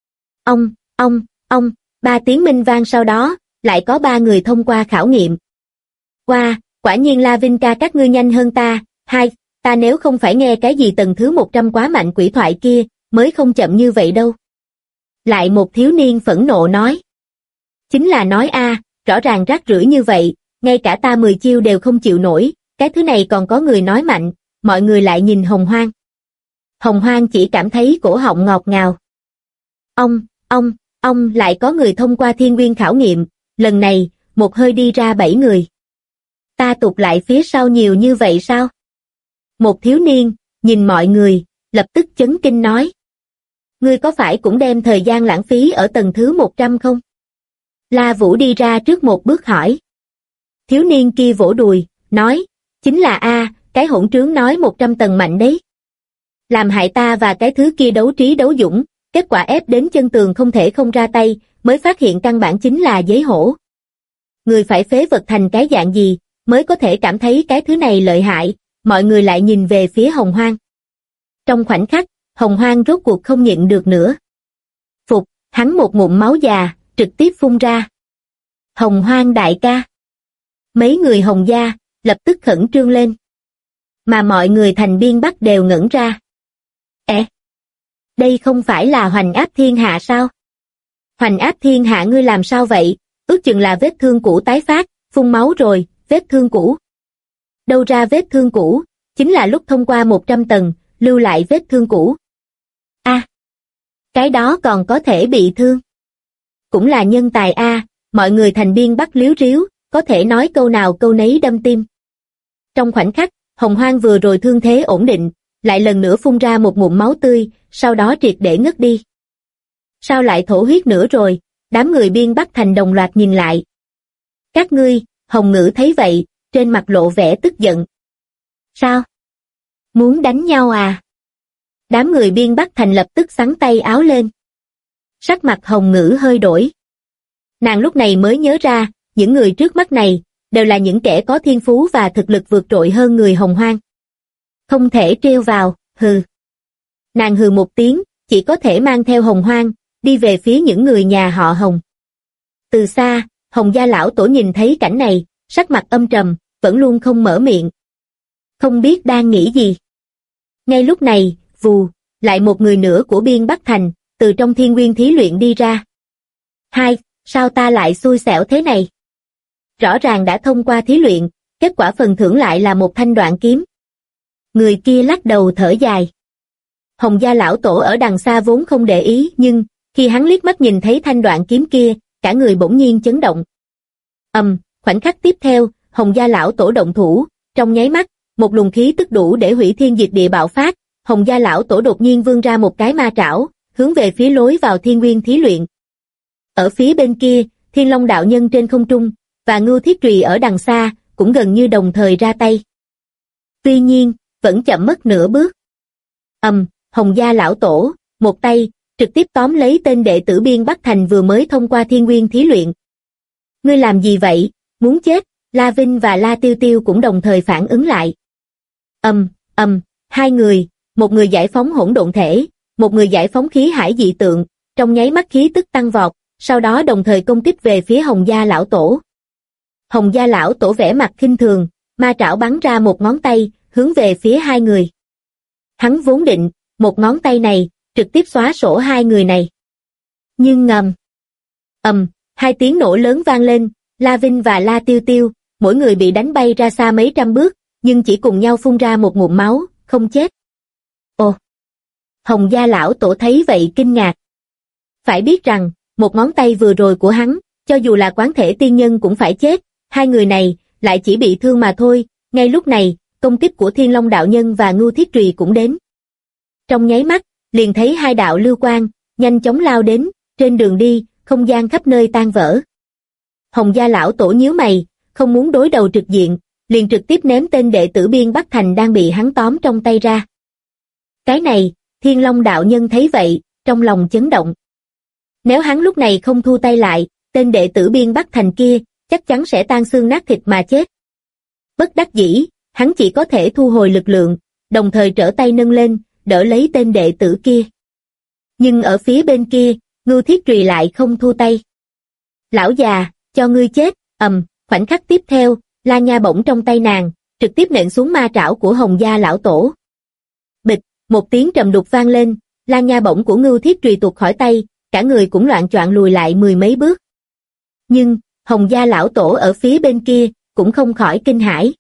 3 tiếng minh vang sau đó, lại có 3 người thông qua khảo nghiệm. Quả nhiên La Vinh ca các ngươi nhanh hơn ta. Ta nếu không phải nghe cái gì tầng thứ 100 quá mạnh quỷ thoại kia, mới không chậm như vậy đâu. Lại một thiếu niên phẫn nộ nói. Chính là nói rõ ràng rác rưởi như vậy, ngay cả ta 10 chiêu đều không chịu nổi, cái thứ này còn có người nói mạnh, mọi người lại nhìn Hồng Hoang. Hồng Hoang chỉ cảm thấy cổ họng ngọt ngào. Lại có người thông qua thiên nguyên khảo nghiệm, lần này, một hơi đi ra 7 người. Ta tụt lại phía sau nhiều như vậy sao? Một thiếu niên, nhìn mọi người, lập tức chấn kinh nói. Ngươi có phải cũng đem thời gian lãng phí ở tầng thứ 100 không? La Vũ đi ra trước một bước hỏi. Thiếu niên kia vỗ đùi, nói, chính là cái hỗn trướng nói 100 tầng mạnh đấy. Làm hại ta và cái thứ kia đấu trí đấu dũng, kết quả ép đến chân tường không thể không ra tay, mới phát hiện căn bản chính là giấy hổ. Người phải phế vật thành cái dạng gì, mới có thể cảm thấy cái thứ này lợi hại, mọi người lại nhìn về phía Hồng Hoang. Trong khoảnh khắc, Hồng Hoang rốt cuộc không nhịn được nữa. Phục, hắn một ngụm máu già, trực tiếp phun ra. Hồng Hoang đại ca. Mấy người Hồng gia, lập tức khẩn trương lên. Mà mọi người thành Biên Bắc đều ngẩn ra. Đây không phải là Hoành Áp Thiên Hạ sao? Hoành Áp Thiên Hạ ngươi làm sao vậy? Ước chừng là vết thương cũ tái phát, phun máu rồi, vết thương cũ. Đâu ra vết thương cũ, chính là lúc thông qua 100 tầng, lưu lại vết thương cũ. Cái đó còn có thể bị thương. Cũng là nhân tài mọi người thành Biên Bắc líu ríu, có thể nói câu nào câu nấy đâm tim. Trong khoảnh khắc, Hồng Hoang vừa rồi thương thế ổn định, lại lần nữa phun ra một ngụm máu tươi, sau đó triệt để ngất đi. Sao lại thổ huyết nữa rồi? Đám người Biên Bắc thành đồng loạt nhìn lại. Các ngươi, Hồng Ngữ thấy vậy, trên mặt lộ vẻ tức giận. Sao? Muốn đánh nhau à? Đám người Biên Bắc thành lập tức xắn tay áo lên. Sắc mặt Hồng Ngữ hơi đổi. Nàng lúc này mới nhớ ra, những người trước mắt này, đều là những kẻ có thiên phú và thực lực vượt trội hơn người Hồng Hoang. Không thể trêu vào, hừ. Nàng hừ một tiếng, chỉ có thể mang theo Hồng Hoang, đi về phía những người nhà họ Hồng. Từ xa, Hồng gia lão tổ nhìn thấy cảnh này, sắc mặt âm trầm, vẫn luôn không mở miệng. Không biết đang nghĩ gì. Ngay lúc này, vù, lại một người nữa của Biên Bắc Thành, từ trong thiên nguyên thí luyện đi ra. Sao ta lại xui xẻo thế này? Rõ ràng đã thông qua thí luyện, kết quả phần thưởng lại là một thanh đoạn kiếm. Người kia lắc đầu thở dài. Hồng gia lão tổ ở đằng xa vốn không để ý, nhưng khi hắn liếc mắt nhìn thấy thanh đoạn kiếm kia, cả người bỗng nhiên chấn động. Khoảnh khắc tiếp theo, Hồng gia lão tổ động thủ, trong nháy mắt, một luồng khí tức đủ để hủy thiên diệt địa bạo phát, Hồng gia lão tổ đột nhiên vươn ra một cái ma trảo, hướng về phía lối vào thiên nguyên thí luyện. Ở phía bên kia, Thiên Long đạo nhân trên không trung, và Ngưu Thiết Trùy ở đằng xa, cũng gần như đồng thời ra tay. Tuy nhiên, vẫn chậm mất nửa bước. Hồng Gia lão tổ, một tay, trực tiếp tóm lấy tên đệ tử Biên Bắc Thành vừa mới thông qua thiên nguyên thí luyện. Ngươi làm gì vậy, muốn chết? La Vinh và La Tiêu Tiêu cũng đồng thời phản ứng lại. Hai người, một người giải phóng hỗn độn thể, một người giải phóng khí hải dị tượng, trong nháy mắt khí tức tăng vọt, sau đó đồng thời công kích về phía Hồng Gia lão tổ. Hồng Gia lão tổ vẻ mặt khinh thường, ma trảo bắn ra một ngón tay, hướng về phía hai người. Hắn vốn định, một ngón tay này, trực tiếp xóa sổ hai người này. Nhưng hai tiếng nổ lớn vang lên, La Vinh và La Tiêu Tiêu, mỗi người bị đánh bay ra xa mấy trăm bước, nhưng chỉ cùng nhau phun ra một ngụm máu, không chết. Ồ! Hồng Gia lão tổ thấy vậy kinh ngạc. Phải biết rằng, một ngón tay vừa rồi của hắn, cho dù là quán thể tiên nhân cũng phải chết, hai người này, lại chỉ bị thương mà thôi. Ngay lúc này, công kích của Thiên Long đạo nhân và Ngưu Thiết Trùy cũng đến. Trong nháy mắt, liền thấy hai đạo lưu quang, nhanh chóng lao đến, trên đường đi, không gian khắp nơi tan vỡ. Hồng Gia lão tổ nhíu mày, không muốn đối đầu trực diện, liền trực tiếp ném tên đệ tử Biên Bắc Thành đang bị hắn tóm trong tay ra. Cái này, Thiên Long đạo nhân thấy vậy, trong lòng chấn động. Nếu hắn lúc này không thu tay lại, tên đệ tử Biên Bắc Thành kia, chắc chắn sẽ tan xương nát thịt mà chết. Bất đắc dĩ, hắn chỉ có thể thu hồi lực lượng, đồng thời trở tay nâng lên, đỡ lấy tên đệ tử kia. Nhưng ở phía bên kia, Ngưu Thiết Trùy lại không thu tay. Lão già, cho ngươi chết, khoảnh khắc tiếp theo, la nha bổng trong tay nàng, trực tiếp nện xuống ma trảo của Hồng Gia lão tổ. Bịch, một tiếng trầm đục vang lên, la nha bổng của Ngưu Thiết Trùy tuột khỏi tay, cả người cũng loạng choạng lùi lại mười mấy bước. Nhưng, Hồng Gia lão tổ ở phía bên kia, cũng không khỏi kinh hãi.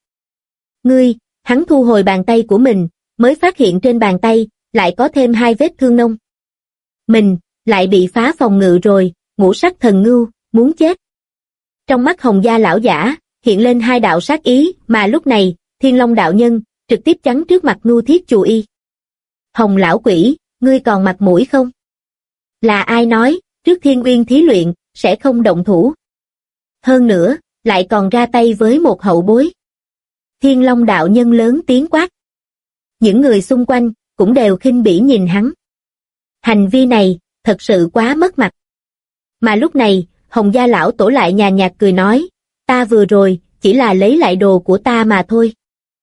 Hắn thu hồi bàn tay của mình, mới phát hiện trên bàn tay, lại có thêm hai vết thương nông. Mình, lại bị phá phòng ngự rồi, ngũ sắc thần ngưu, muốn chết. Trong mắt Hồng Gia lão giả, hiện lên hai đạo sát ý, mà lúc này, Thiên Long đạo nhân, trực tiếp chắn trước mặt Ngưu Thiết Trùy. Hồng lão quỷ, ngươi còn mặt mũi không? Là ai nói, trước thiên uyên thí luyện, sẽ không động thủ? Hơn nữa, lại còn ra tay với một hậu bối. Thiên Long đạo nhân lớn tiếng quát. Những người xung quanh, cũng đều khinh bỉ nhìn hắn. Hành vi này, thật sự quá mất mặt. Mà lúc này, Hồng Gia lão tổ lại nhàn nhạt cười nói, ta vừa rồi, chỉ là lấy lại đồ của ta mà thôi.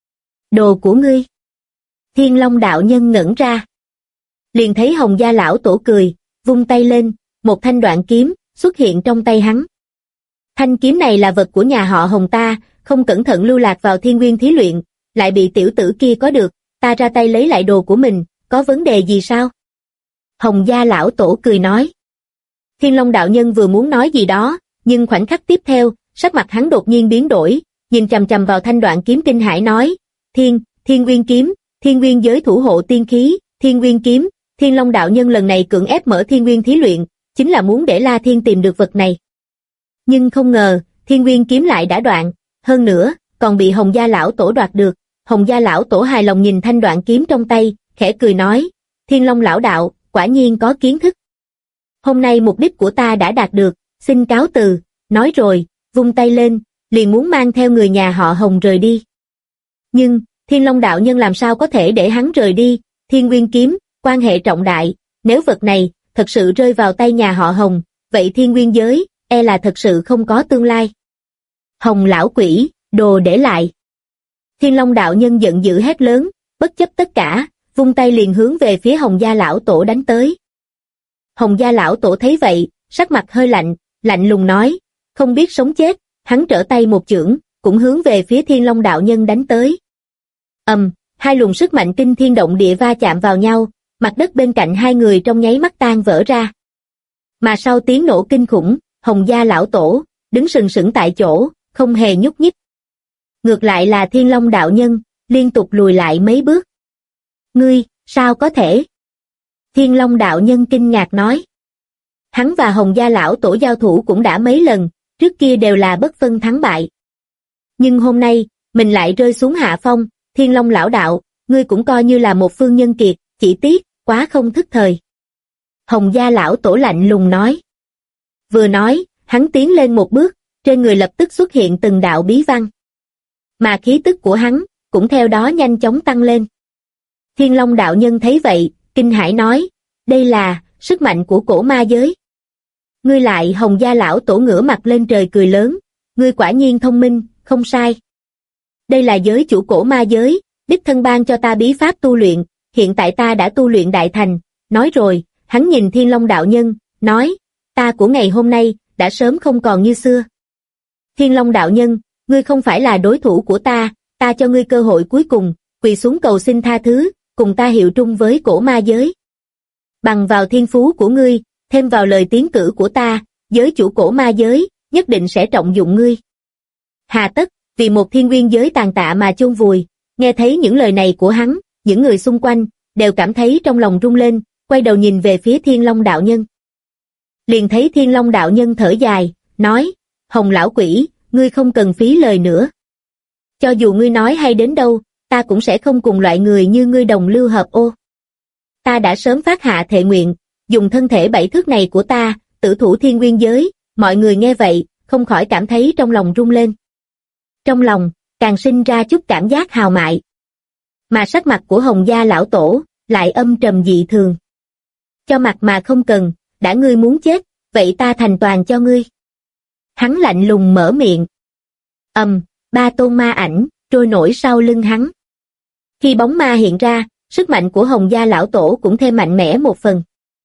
Đồ của ngươi? Thiên Long đạo nhân ngẩn ra. Liền thấy Hồng Gia lão tổ cười, vung tay lên, một thanh đoạn kiếm, xuất hiện trong tay hắn. Thanh kiếm này là vật của nhà họ Hồng ta, không cẩn thận lưu lạc vào thiên nguyên thí luyện, lại bị tiểu tử kia có được, ta ra tay lấy lại đồ của mình, có vấn đề gì sao? Hồng Gia lão tổ cười nói. Thiên Long đạo nhân vừa muốn nói gì đó, nhưng khoảnh khắc tiếp theo, sắc mặt hắn đột nhiên biến đổi, nhìn chằm chằm vào thanh đoạn kiếm kinh hãi nói, Thiên Nguyên kiếm, Thiên Nguyên giới thủ hộ tiên khí, Thiên Nguyên kiếm, Thiên Long đạo nhân lần này cưỡng ép mở thiên nguyên thí luyện, chính là muốn để La Thiên tìm được vật này. Nhưng không ngờ, Thiên Nguyên kiếm lại đã đoạn, hơn nữa, còn bị Hồng Gia lão tổ đoạt được. Hồng Gia lão tổ hài lòng nhìn thanh đoạn kiếm trong tay, khẽ cười nói, Thiên Long lão đạo, quả nhiên có kiến thức. Hôm nay mục đích của ta đã đạt được, xin cáo từ, nói rồi, vung tay lên, liền muốn mang theo người nhà họ Hồng rời đi. Nhưng, Thiên Long đạo nhân làm sao có thể để hắn rời đi, Thiên Nguyên kiếm, quan hệ trọng đại, nếu vật này, thật sự rơi vào tay nhà họ Hồng, vậy thiên nguyên giới, e là thật sự không có tương lai. Hồng lão quỷ, đồ để lại. Thiên Long đạo nhân giận dữ hét lớn, bất chấp tất cả, vung tay liền hướng về phía Hồng Gia lão tổ đánh tới. Hồng Gia lão tổ thấy vậy, sắc mặt hơi lạnh, lạnh lùng nói, không biết sống chết, hắn trở tay một chưởng, cũng hướng về phía Thiên Long đạo nhân đánh tới. Hai luồng sức mạnh kinh thiên động địa va chạm vào nhau, mặt đất bên cạnh hai người trong nháy mắt tan vỡ ra. Mà sau tiếng nổ kinh khủng, Hồng Gia lão tổ, đứng sừng sững tại chỗ, không hề nhúc nhích. Ngược lại là Thiên Long đạo nhân, liên tục lùi lại mấy bước. Ngươi, sao có thể? Thiên Long đạo nhân kinh ngạc nói. Hắn và Hồng Gia lão tổ giao thủ cũng đã mấy lần, trước kia đều là bất phân thắng bại. Nhưng hôm nay, mình lại rơi xuống hạ phong, Thiên Long lão đạo, ngươi cũng coi như là một phương nhân kiệt, chỉ tiếc, quá không thức thời. Hồng Gia lão tổ lạnh lùng nói. Vừa nói, hắn tiến lên một bước, trên người lập tức xuất hiện từng đạo bí văn. Mà khí tức của hắn, cũng theo đó nhanh chóng tăng lên. Thiên Long đạo nhân thấy vậy, kinh hãi nói, đây là sức mạnh của cổ ma giới. Ngươi lại Hồng Gia lão tổ ngửa mặt lên trời cười lớn, ngươi quả nhiên thông minh, không sai. Đây là giới chủ cổ ma giới, đích thân ban cho ta bí pháp tu luyện, hiện tại ta đã tu luyện đại thành. Nói rồi, hắn nhìn Thiên Long đạo nhân, nói, ta của ngày hôm nay, đã sớm không còn như xưa. Thiên Long đạo nhân, ngươi không phải là đối thủ của ta cho ngươi cơ hội cuối cùng, quỳ xuống cầu xin tha thứ, cùng ta hiệu trung với cổ ma giới. Bằng vào thiên phú của ngươi, thêm vào lời tiến cử của ta, giới chủ cổ ma giới, nhất định sẽ trọng dụng ngươi. Hà tất, vì một thiên nguyên giới tàn tạ mà chôn vùi. Nghe thấy những lời này của hắn, những người xung quanh, đều cảm thấy trong lòng rung lên, quay đầu nhìn về phía Thiên Long đạo nhân. Liền thấy Thiên Long đạo nhân thở dài, nói, Hồng lão quỷ, ngươi không cần phí lời nữa. Cho dù ngươi nói hay đến đâu, ta cũng sẽ không cùng loại người như ngươi đồng lưu hợp ô. Ta đã sớm phát hạ thệ nguyện, dùng thân thể 7 thước này của ta, tử thủ thiên nguyên giới. Mọi người nghe vậy, không khỏi cảm thấy trong lòng rung lên. Trong lòng, càng sinh ra chút cảm giác hào mại. Mà sắc mặt của Hồng Gia lão tổ, lại âm trầm dị thường. Cho mặt mà không cần, đã ngươi muốn chết, vậy ta thành toàn cho ngươi. Hắn lạnh lùng mở miệng. Ba tôn ma ảnh, trôi nổi sau lưng hắn. Khi bóng ma hiện ra, sức mạnh của Hồng Gia lão tổ cũng thêm mạnh mẽ một phần.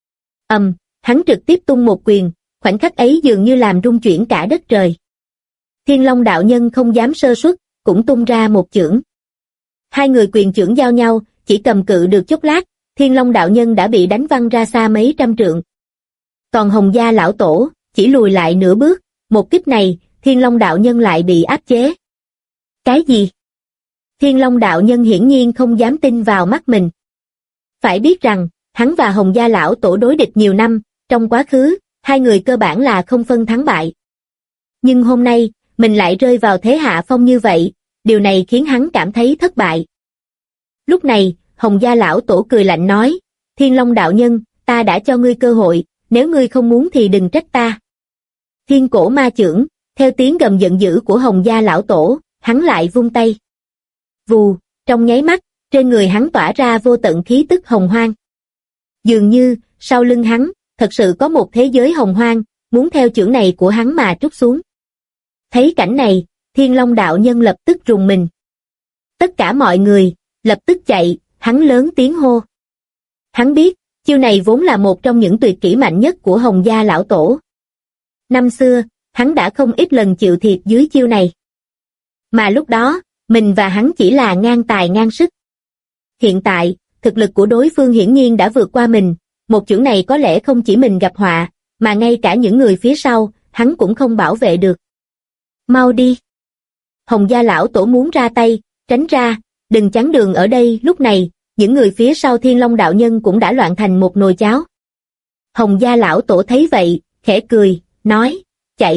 Hắn trực tiếp tung một quyền, khoảnh khắc ấy dường như làm rung chuyển cả đất trời. Thiên Long đạo nhân không dám sơ suất, cũng tung ra một chưởng. Hai người quyền chưởng giao nhau, chỉ cầm cự được chốc lát, Thiên Long đạo nhân đã bị đánh văng ra xa mấy trăm trượng. Còn Hồng Gia lão tổ, chỉ lùi lại nửa bước, một kích này, Thiên Long đạo nhân lại bị áp chế. Cái gì? Thiên Long đạo nhân hiển nhiên không dám tin vào mắt mình. Phải biết rằng, hắn và Hồng Gia lão tổ đối địch nhiều năm, trong quá khứ, hai người cơ bản là không phân thắng bại. Nhưng hôm nay, mình lại rơi vào thế hạ phong như vậy, điều này khiến hắn cảm thấy thất bại. Lúc này, Hồng Gia lão tổ cười lạnh nói, Thiên Long đạo nhân, ta đã cho ngươi cơ hội, nếu ngươi không muốn thì đừng trách ta. Thiên cổ ma chưởng, theo tiếng gầm giận dữ của Hồng Gia lão tổ, hắn lại vung tay. Vù, trong nháy mắt, trên người hắn tỏa ra vô tận khí tức hồng hoang. Dường như, sau lưng hắn, thật sự có một thế giới hồng hoang, muốn theo chưởng này của hắn mà trút xuống. Thấy cảnh này, Thiên Long đạo nhân lập tức rùng mình. Tất cả mọi người, lập tức chạy, hắn lớn tiếng hô. Hắn biết, chiêu này vốn là một trong những tuyệt kỹ mạnh nhất của Hồng Gia lão tổ. Năm xưa, hắn đã không ít lần chịu thiệt dưới chiêu này. Mà lúc đó, mình và hắn chỉ là ngang tài ngang sức. Hiện tại, thực lực của đối phương hiển nhiên đã vượt qua mình, một chưởng này có lẽ không chỉ mình gặp họa, mà ngay cả những người phía sau, hắn cũng không bảo vệ được. Mau đi! Hồng Gia lão tổ muốn ra tay, tránh ra, đừng chắn đường ở đây. Lúc này, những người phía sau Thiên Long đạo nhân cũng đã loạn thành một nồi cháo. Hồng Gia lão tổ thấy vậy, khẽ cười, nói,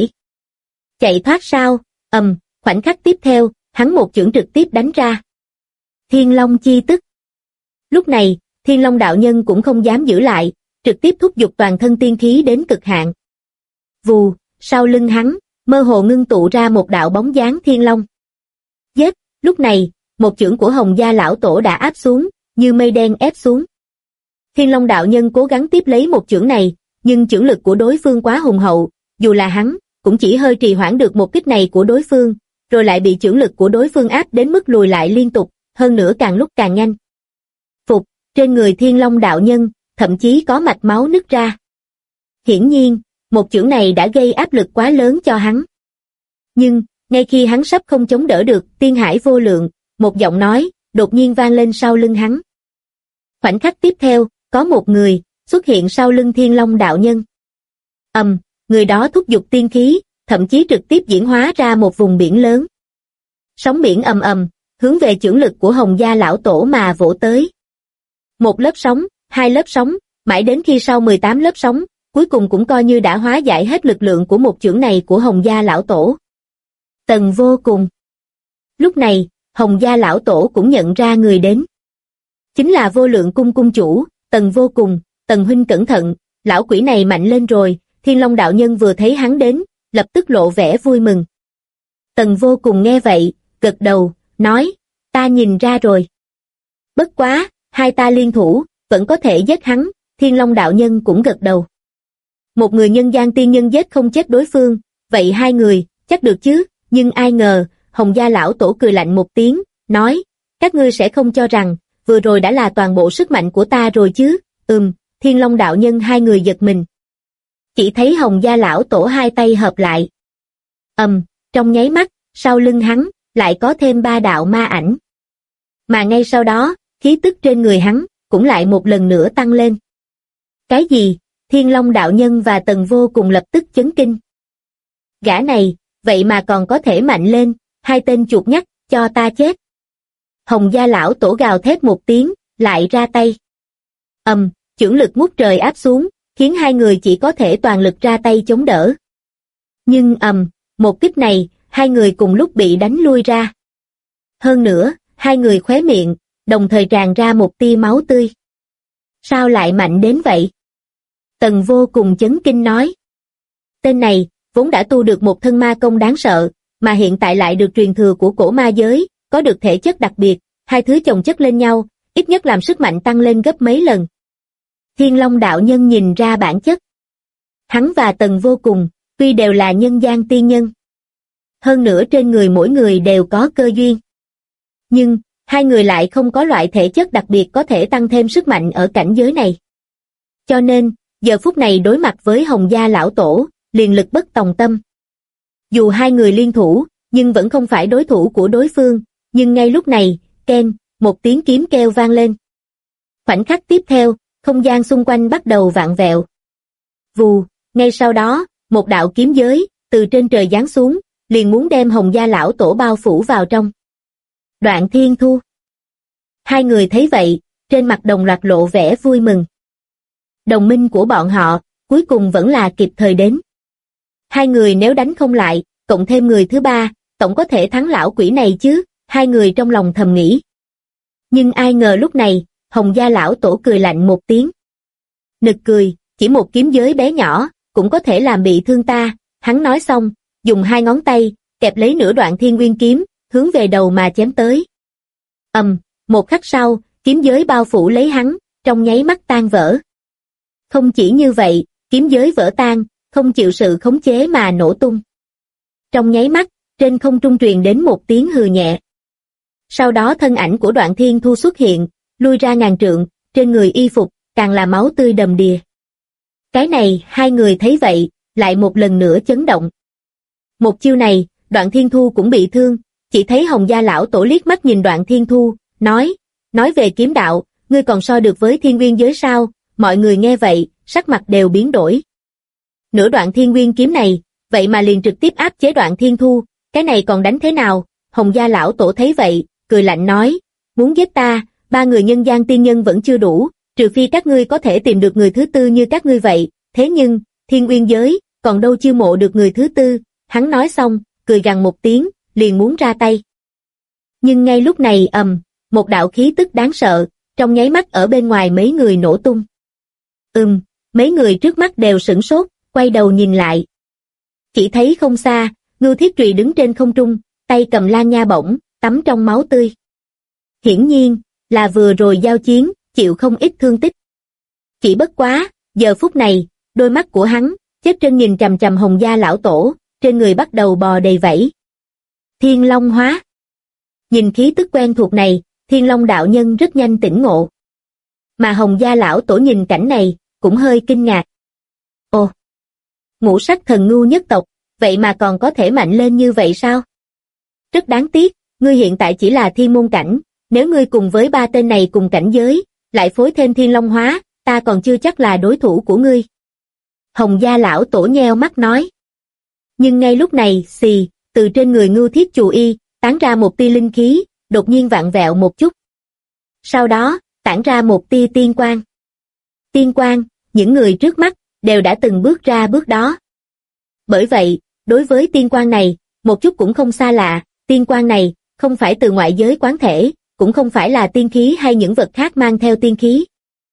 chạy thoát sao? Khoảnh khắc tiếp theo, hắn một chưởng trực tiếp đánh ra. Thiên Long chi tức. Lúc này, Thiên Long đạo nhân cũng không dám giữ lại, trực tiếp thúc giục toàn thân tiên khí đến cực hạn. Vù, sau lưng hắn, mơ hồ ngưng tụ ra một đạo bóng dáng Thiên Long. Giết, lúc này, một chưởng của Hồng Gia lão tổ đã áp xuống, như mây đen ép xuống. Thiên Long đạo nhân cố gắng tiếp lấy một chưởng này, nhưng chưởng lực của đối phương quá hùng hậu, dù là hắn, cũng chỉ hơi trì hoãn được một kích này của đối phương, rồi lại bị chưởng lực của đối phương áp đến mức lùi lại liên tục, hơn nữa càng lúc càng nhanh. Phục, trên người Thiên Long đạo nhân, thậm chí có mạch máu nứt ra. Hiển nhiên, một chưởng này đã gây áp lực quá lớn cho hắn. Nhưng, ngay khi hắn sắp không chống đỡ được, tiên hải vô lượng, một giọng nói, đột nhiên vang lên sau lưng hắn. Khoảnh khắc tiếp theo, có một người, xuất hiện sau lưng Thiên Long đạo nhân. Người đó thúc giục tiên khí, thậm chí trực tiếp diễn hóa ra một vùng biển lớn. Sóng biển ầm ầm, hướng về chưởng lực của Hồng Gia lão tổ mà vỗ tới. Một lớp sóng, hai lớp sóng, mãi đến khi sau 18 lớp sóng, cuối cùng cũng coi như đã hóa giải hết lực lượng của một chưởng này của Hồng Gia lão tổ. Tần Vô Cùng. Lúc này, Hồng Gia lão tổ cũng nhận ra người đến. Chính là Vô Lượng cung cung chủ, Tần Vô Cùng. Tần huynh cẩn thận, lão quỷ này mạnh lên rồi. Thiên Long đạo nhân vừa thấy hắn đến, lập tức lộ vẻ vui mừng. Tần Vô Cùng nghe vậy, gật đầu, nói, ta nhìn ra rồi. Bất quá, hai ta liên thủ, vẫn có thể giết hắn, Thiên Long đạo nhân cũng gật đầu. Một người nhân gian tiên nhân giết không chết đối phương, vậy hai người, chắc được chứ, nhưng ai ngờ, Hồng Gia lão tổ cười lạnh một tiếng, nói, các ngươi sẽ không cho rằng, vừa rồi đã là toàn bộ sức mạnh của ta rồi chứ, Thiên Long đạo nhân hai người giật mình. Chỉ thấy Hồng Gia lão tổ hai tay hợp lại. Trong nháy mắt, sau lưng hắn, lại có thêm ba đạo ma ảnh. Mà ngay sau đó, khí tức trên người hắn, cũng lại một lần nữa tăng lên. Cái gì? Thiên Long đạo nhân và Tần Vô Cùng lập tức chấn kinh. Gã này, vậy mà còn có thể mạnh lên, hai tên chuột nhắt, cho ta chết. Hồng Gia lão tổ gào thét một tiếng, lại ra tay. Chưởng lực ngút trời áp xuống, khiến hai người chỉ có thể toàn lực ra tay chống đỡ. Nhưng một kích này, hai người cùng lúc bị đánh lui ra. Hơn nữa, hai người khóe miệng, đồng thời tràn ra một tia máu tươi. Sao lại mạnh đến vậy? Tần Vô Cùng chấn kinh nói. Tên này, vốn đã tu được một thân ma công đáng sợ, mà hiện tại lại được truyền thừa của cổ ma giới, có được thể chất đặc biệt, hai thứ chồng chất lên nhau, ít nhất làm sức mạnh tăng lên gấp mấy lần. Thiên Long đạo nhân nhìn ra bản chất. Hắn và Tần Vô Cùng, tuy đều là nhân gian tiên nhân. Hơn nữa trên người mỗi người đều có cơ duyên. Nhưng, hai người lại không có loại thể chất đặc biệt có thể tăng thêm sức mạnh ở cảnh giới này. Cho nên, giờ phút này đối mặt với Hồng Gia lão tổ, liền lực bất tòng tâm. Dù hai người liên thủ, nhưng vẫn không phải đối thủ của đối phương, nhưng ngay lúc này, keng, một tiếng kiếm kêu vang lên. Khoảnh khắc tiếp theo, không gian xung quanh bắt đầu vạn vẹo. Vù, ngay sau đó, một đạo kiếm giới, từ trên trời giáng xuống, liền muốn đem Hồng Gia lão tổ bao phủ vào trong. Đoạn Thiên Thu. Hai người thấy vậy, trên mặt đồng loạt lộ vẻ vui mừng. Đồng minh của bọn họ, cuối cùng vẫn là kịp thời đến. Hai người nếu đánh không lại, cộng thêm người thứ ba, tổng có thể thắng lão quỷ này chứ, hai người trong lòng thầm nghĩ. Nhưng ai ngờ lúc này, Hồng Gia lão tổ cười lạnh một tiếng. Nực cười, chỉ một kiếm giới bé nhỏ, cũng có thể làm bị thương ta, hắn nói xong, dùng hai ngón tay, kẹp lấy nửa đoạn thiên nguyên kiếm, hướng về đầu mà chém tới. Một khắc sau, kiếm giới bao phủ lấy hắn, trong nháy mắt tan vỡ. Không chỉ như vậy, kiếm giới vỡ tan, không chịu sự khống chế mà nổ tung. Trong nháy mắt, trên không trung truyền đến một tiếng hừ nhẹ. Sau đó thân ảnh của Đoạn Thiên Thu xuất hiện, lui ra ngàn trượng, trên người y phục, càng là máu tươi đầm đìa. Cái này, hai người thấy vậy, lại một lần nữa chấn động. Một chiêu này, Đoạn Thiên Thu cũng bị thương, chỉ thấy Hồng Gia lão tổ liếc mắt nhìn Đoạn Thiên Thu, nói về kiếm đạo, ngươi còn so được với thiên nguyên giới sao? Mọi người nghe vậy, sắc mặt đều biến đổi. Nửa đoạn thiên nguyên kiếm này, vậy mà liền trực tiếp áp chế Đoạn Thiên Thu, cái này còn đánh thế nào? Hồng Gia lão tổ thấy vậy, cười lạnh nói, muốn giết ta, ba người nhân gian tiên nhân vẫn chưa đủ, trừ phi các ngươi có thể tìm được người thứ tư như các ngươi vậy, thế nhưng, thiên nguyên giới, còn đâu chiêu mộ được người thứ tư, hắn nói xong, cười gằn một tiếng, liền muốn ra tay. Nhưng ngay lúc này một đạo khí tức đáng sợ, trong nháy mắt ở bên ngoài mấy người nổ tung. Mấy người trước mắt đều sửng sốt, quay đầu nhìn lại. Chỉ thấy không xa, Ngưu Thiết Trùy đứng trên không trung, tay cầm lan nha bổng, tắm trong máu tươi. Hiển nhiên, là vừa rồi giao chiến, chịu không ít thương tích. Chỉ bất quá, giờ phút này, đôi mắt của hắn, chết chân nhìn chằm chằm Hồng Gia lão tổ, trên người bắt đầu bò đầy vảy. Thiên Long hóa. Nhìn khí tức quen thuộc này, Thiên Long đạo nhân rất nhanh tỉnh ngộ. Mà Hồng Gia lão tổ nhìn cảnh này, cũng hơi kinh ngạc. Ồ! Ngũ sắc thần ngưu nhất tộc, vậy mà còn có thể mạnh lên như vậy sao? Rất đáng tiếc, ngươi hiện tại chỉ là thiên môn cảnh, nếu ngươi cùng với ba tên này cùng cảnh giới, lại phối thêm Thiên Long hóa, ta còn chưa chắc là đối thủ của ngươi. Hồng Gia lão tổ nheo mắt nói. Nhưng ngay lúc này, xì, từ trên người Ngưu Thiết Chù Y, tán ra một tia linh khí, đột nhiên vặn vẹo một chút. Sau đó, tản ra một tia tiên quang. Tiên quang, những người trước mắt, đều đã từng bước ra bước đó. Bởi vậy, đối với tiên quang này, một chút cũng không xa lạ, tiên quang này, không phải từ ngoại giới quán thể, cũng không phải là tiên khí hay những vật khác mang theo tiên khí.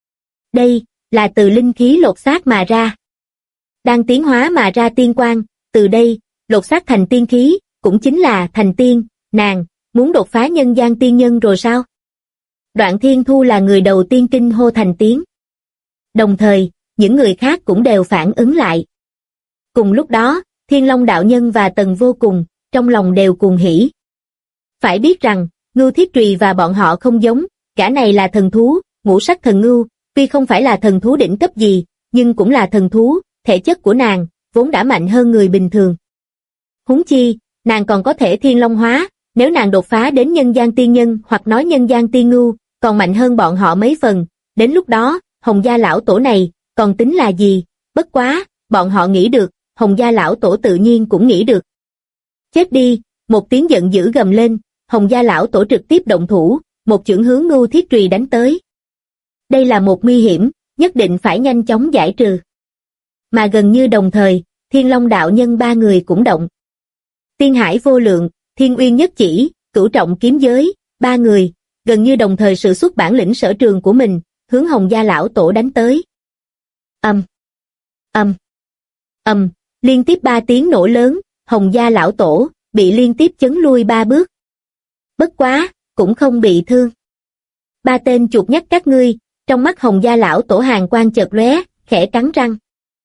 Đây, là từ linh khí lột xác mà ra. Đang tiến hóa mà ra tiên quang, từ đây, lột xác thành tiên khí, cũng chính là thành tiên, nàng, muốn đột phá nhân gian tiên nhân rồi sao? Đoạn Thiên Thu là người đầu tiên kinh hô thành tiếng. Đồng thời, những người khác cũng đều phản ứng lại. Cùng lúc đó, Thiên Long đạo nhân và Tần Vô Cùng, trong lòng đều cuồng hỉ. Phải biết rằng, Ngưu Thiết Trùy và bọn họ không giống, gã này là thần thú, ngũ sắc thần ngưu, tuy không phải là thần thú đỉnh cấp gì, nhưng cũng là thần thú, thể chất của nàng, vốn đã mạnh hơn người bình thường. Huống chi, nàng còn có thể thiên long hóa, nếu nàng đột phá đến nhân gian tiên nhân hoặc nói nhân gian tiên ngưu, còn mạnh hơn bọn họ mấy phần, đến lúc đó, Hồng gia lão tổ này, còn tính là gì, bất quá, bọn họ nghĩ được, Hồng gia lão tổ tự nhiên cũng nghĩ được. Chết đi, một tiếng giận dữ gầm lên, Hồng gia lão tổ trực tiếp động thủ, một chưởng hướng Ngưu Thiết Trùy đánh tới. Đây là một nguy hiểm, nhất định phải nhanh chóng giải trừ. Mà gần như đồng thời, Thiên Long đạo nhân ba người cũng động. Tiên Hải vô lượng, Thiên Uyên nhất chỉ, Cửu trọng kiếm giới, ba người, gần như đồng thời sử xuất bản lĩnh sở trường của mình, hướng Hồng gia lão tổ đánh tới. Liên tiếp ba tiếng nổ lớn, Hồng gia lão tổ bị liên tiếp chấn lui ba bước. Bất quá, cũng không bị thương. Ba tên chuột nhắt các ngươi, trong mắt Hồng gia lão tổ hàn quang chợt lóe, khẽ cắn răng.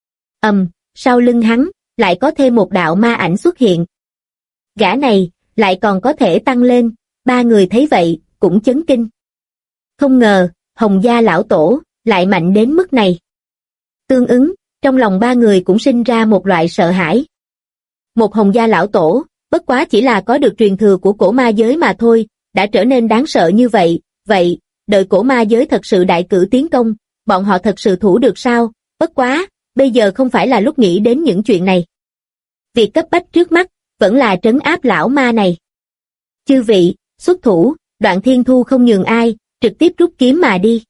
Sau lưng hắn, lại có thêm một đạo ma ảnh xuất hiện. Gã này, lại còn có thể tăng lên, ba người thấy vậy, cũng chấn kinh. Không ngờ, Hồng gia lão tổ, lại mạnh đến mức này. Tương ứng, trong lòng ba người cũng sinh ra một loại sợ hãi. Một Hồng gia lão tổ, bất quá chỉ là có được truyền thừa của cổ ma giới mà thôi, đã trở nên đáng sợ như vậy, đợi cổ ma giới thật sự đại cử tiến công, bọn họ thật sự thủ được sao, bất quá, bây giờ không phải là lúc nghĩ đến những chuyện này. Việc cấp bách trước mắt, vẫn là trấn áp lão ma này. Chư vị, xuất thủ, Đoạn Thiên Thu không nhường ai, trực tiếp rút kiếm mà đi.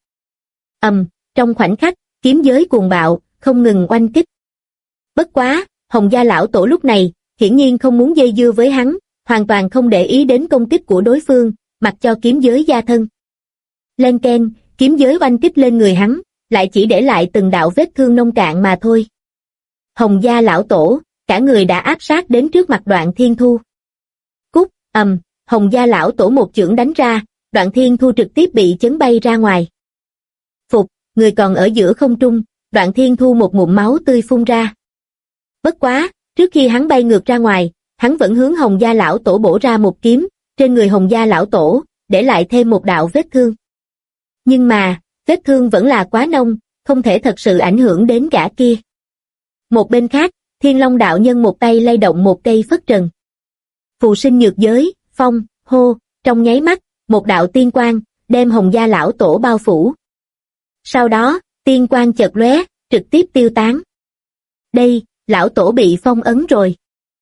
Trong khoảnh khắc, kiếm giới cuồng bạo, không ngừng oanh kích. Bất quá, Hồng gia lão tổ lúc này, hiển nhiên không muốn dây dưa với hắn, hoàn toàn không để ý đến công kích của đối phương, mặc cho kiếm giới gia thân. Len keng, kiếm giới oanh kích lên người hắn, lại chỉ để lại từng đạo vết thương nông cạn mà thôi. Hồng gia lão tổ, cả người đã áp sát đến trước mặt Đoạn Thiên Thu. Cút, Hồng gia lão tổ một chưởng đánh ra, Đoạn Thiên Thu trực tiếp bị chấn bay ra ngoài. Phục, người còn ở giữa không trung, Đoạn Thiên Thu một ngụm máu tươi phun ra. Bất quá, trước khi hắn bay ngược ra ngoài, hắn vẫn hướng Hồng gia lão tổ bổ ra một kiếm, trên người Hồng gia lão tổ, để lại thêm một đạo vết thương. Nhưng mà, vết thương vẫn là quá nông, không thể thật sự ảnh hưởng đến gã kia. Một bên khác, Thiên Long đạo nhân một tay lay động một cây phất trần. Phù sinh nhược giới, phong, hô, trong nháy mắt, một đạo tiên quang, đem Hồng gia lão tổ bao phủ. Sau đó, tiên quang chợt lóe, trực tiếp tiêu tán. Đây, lão tổ bị phong ấn rồi.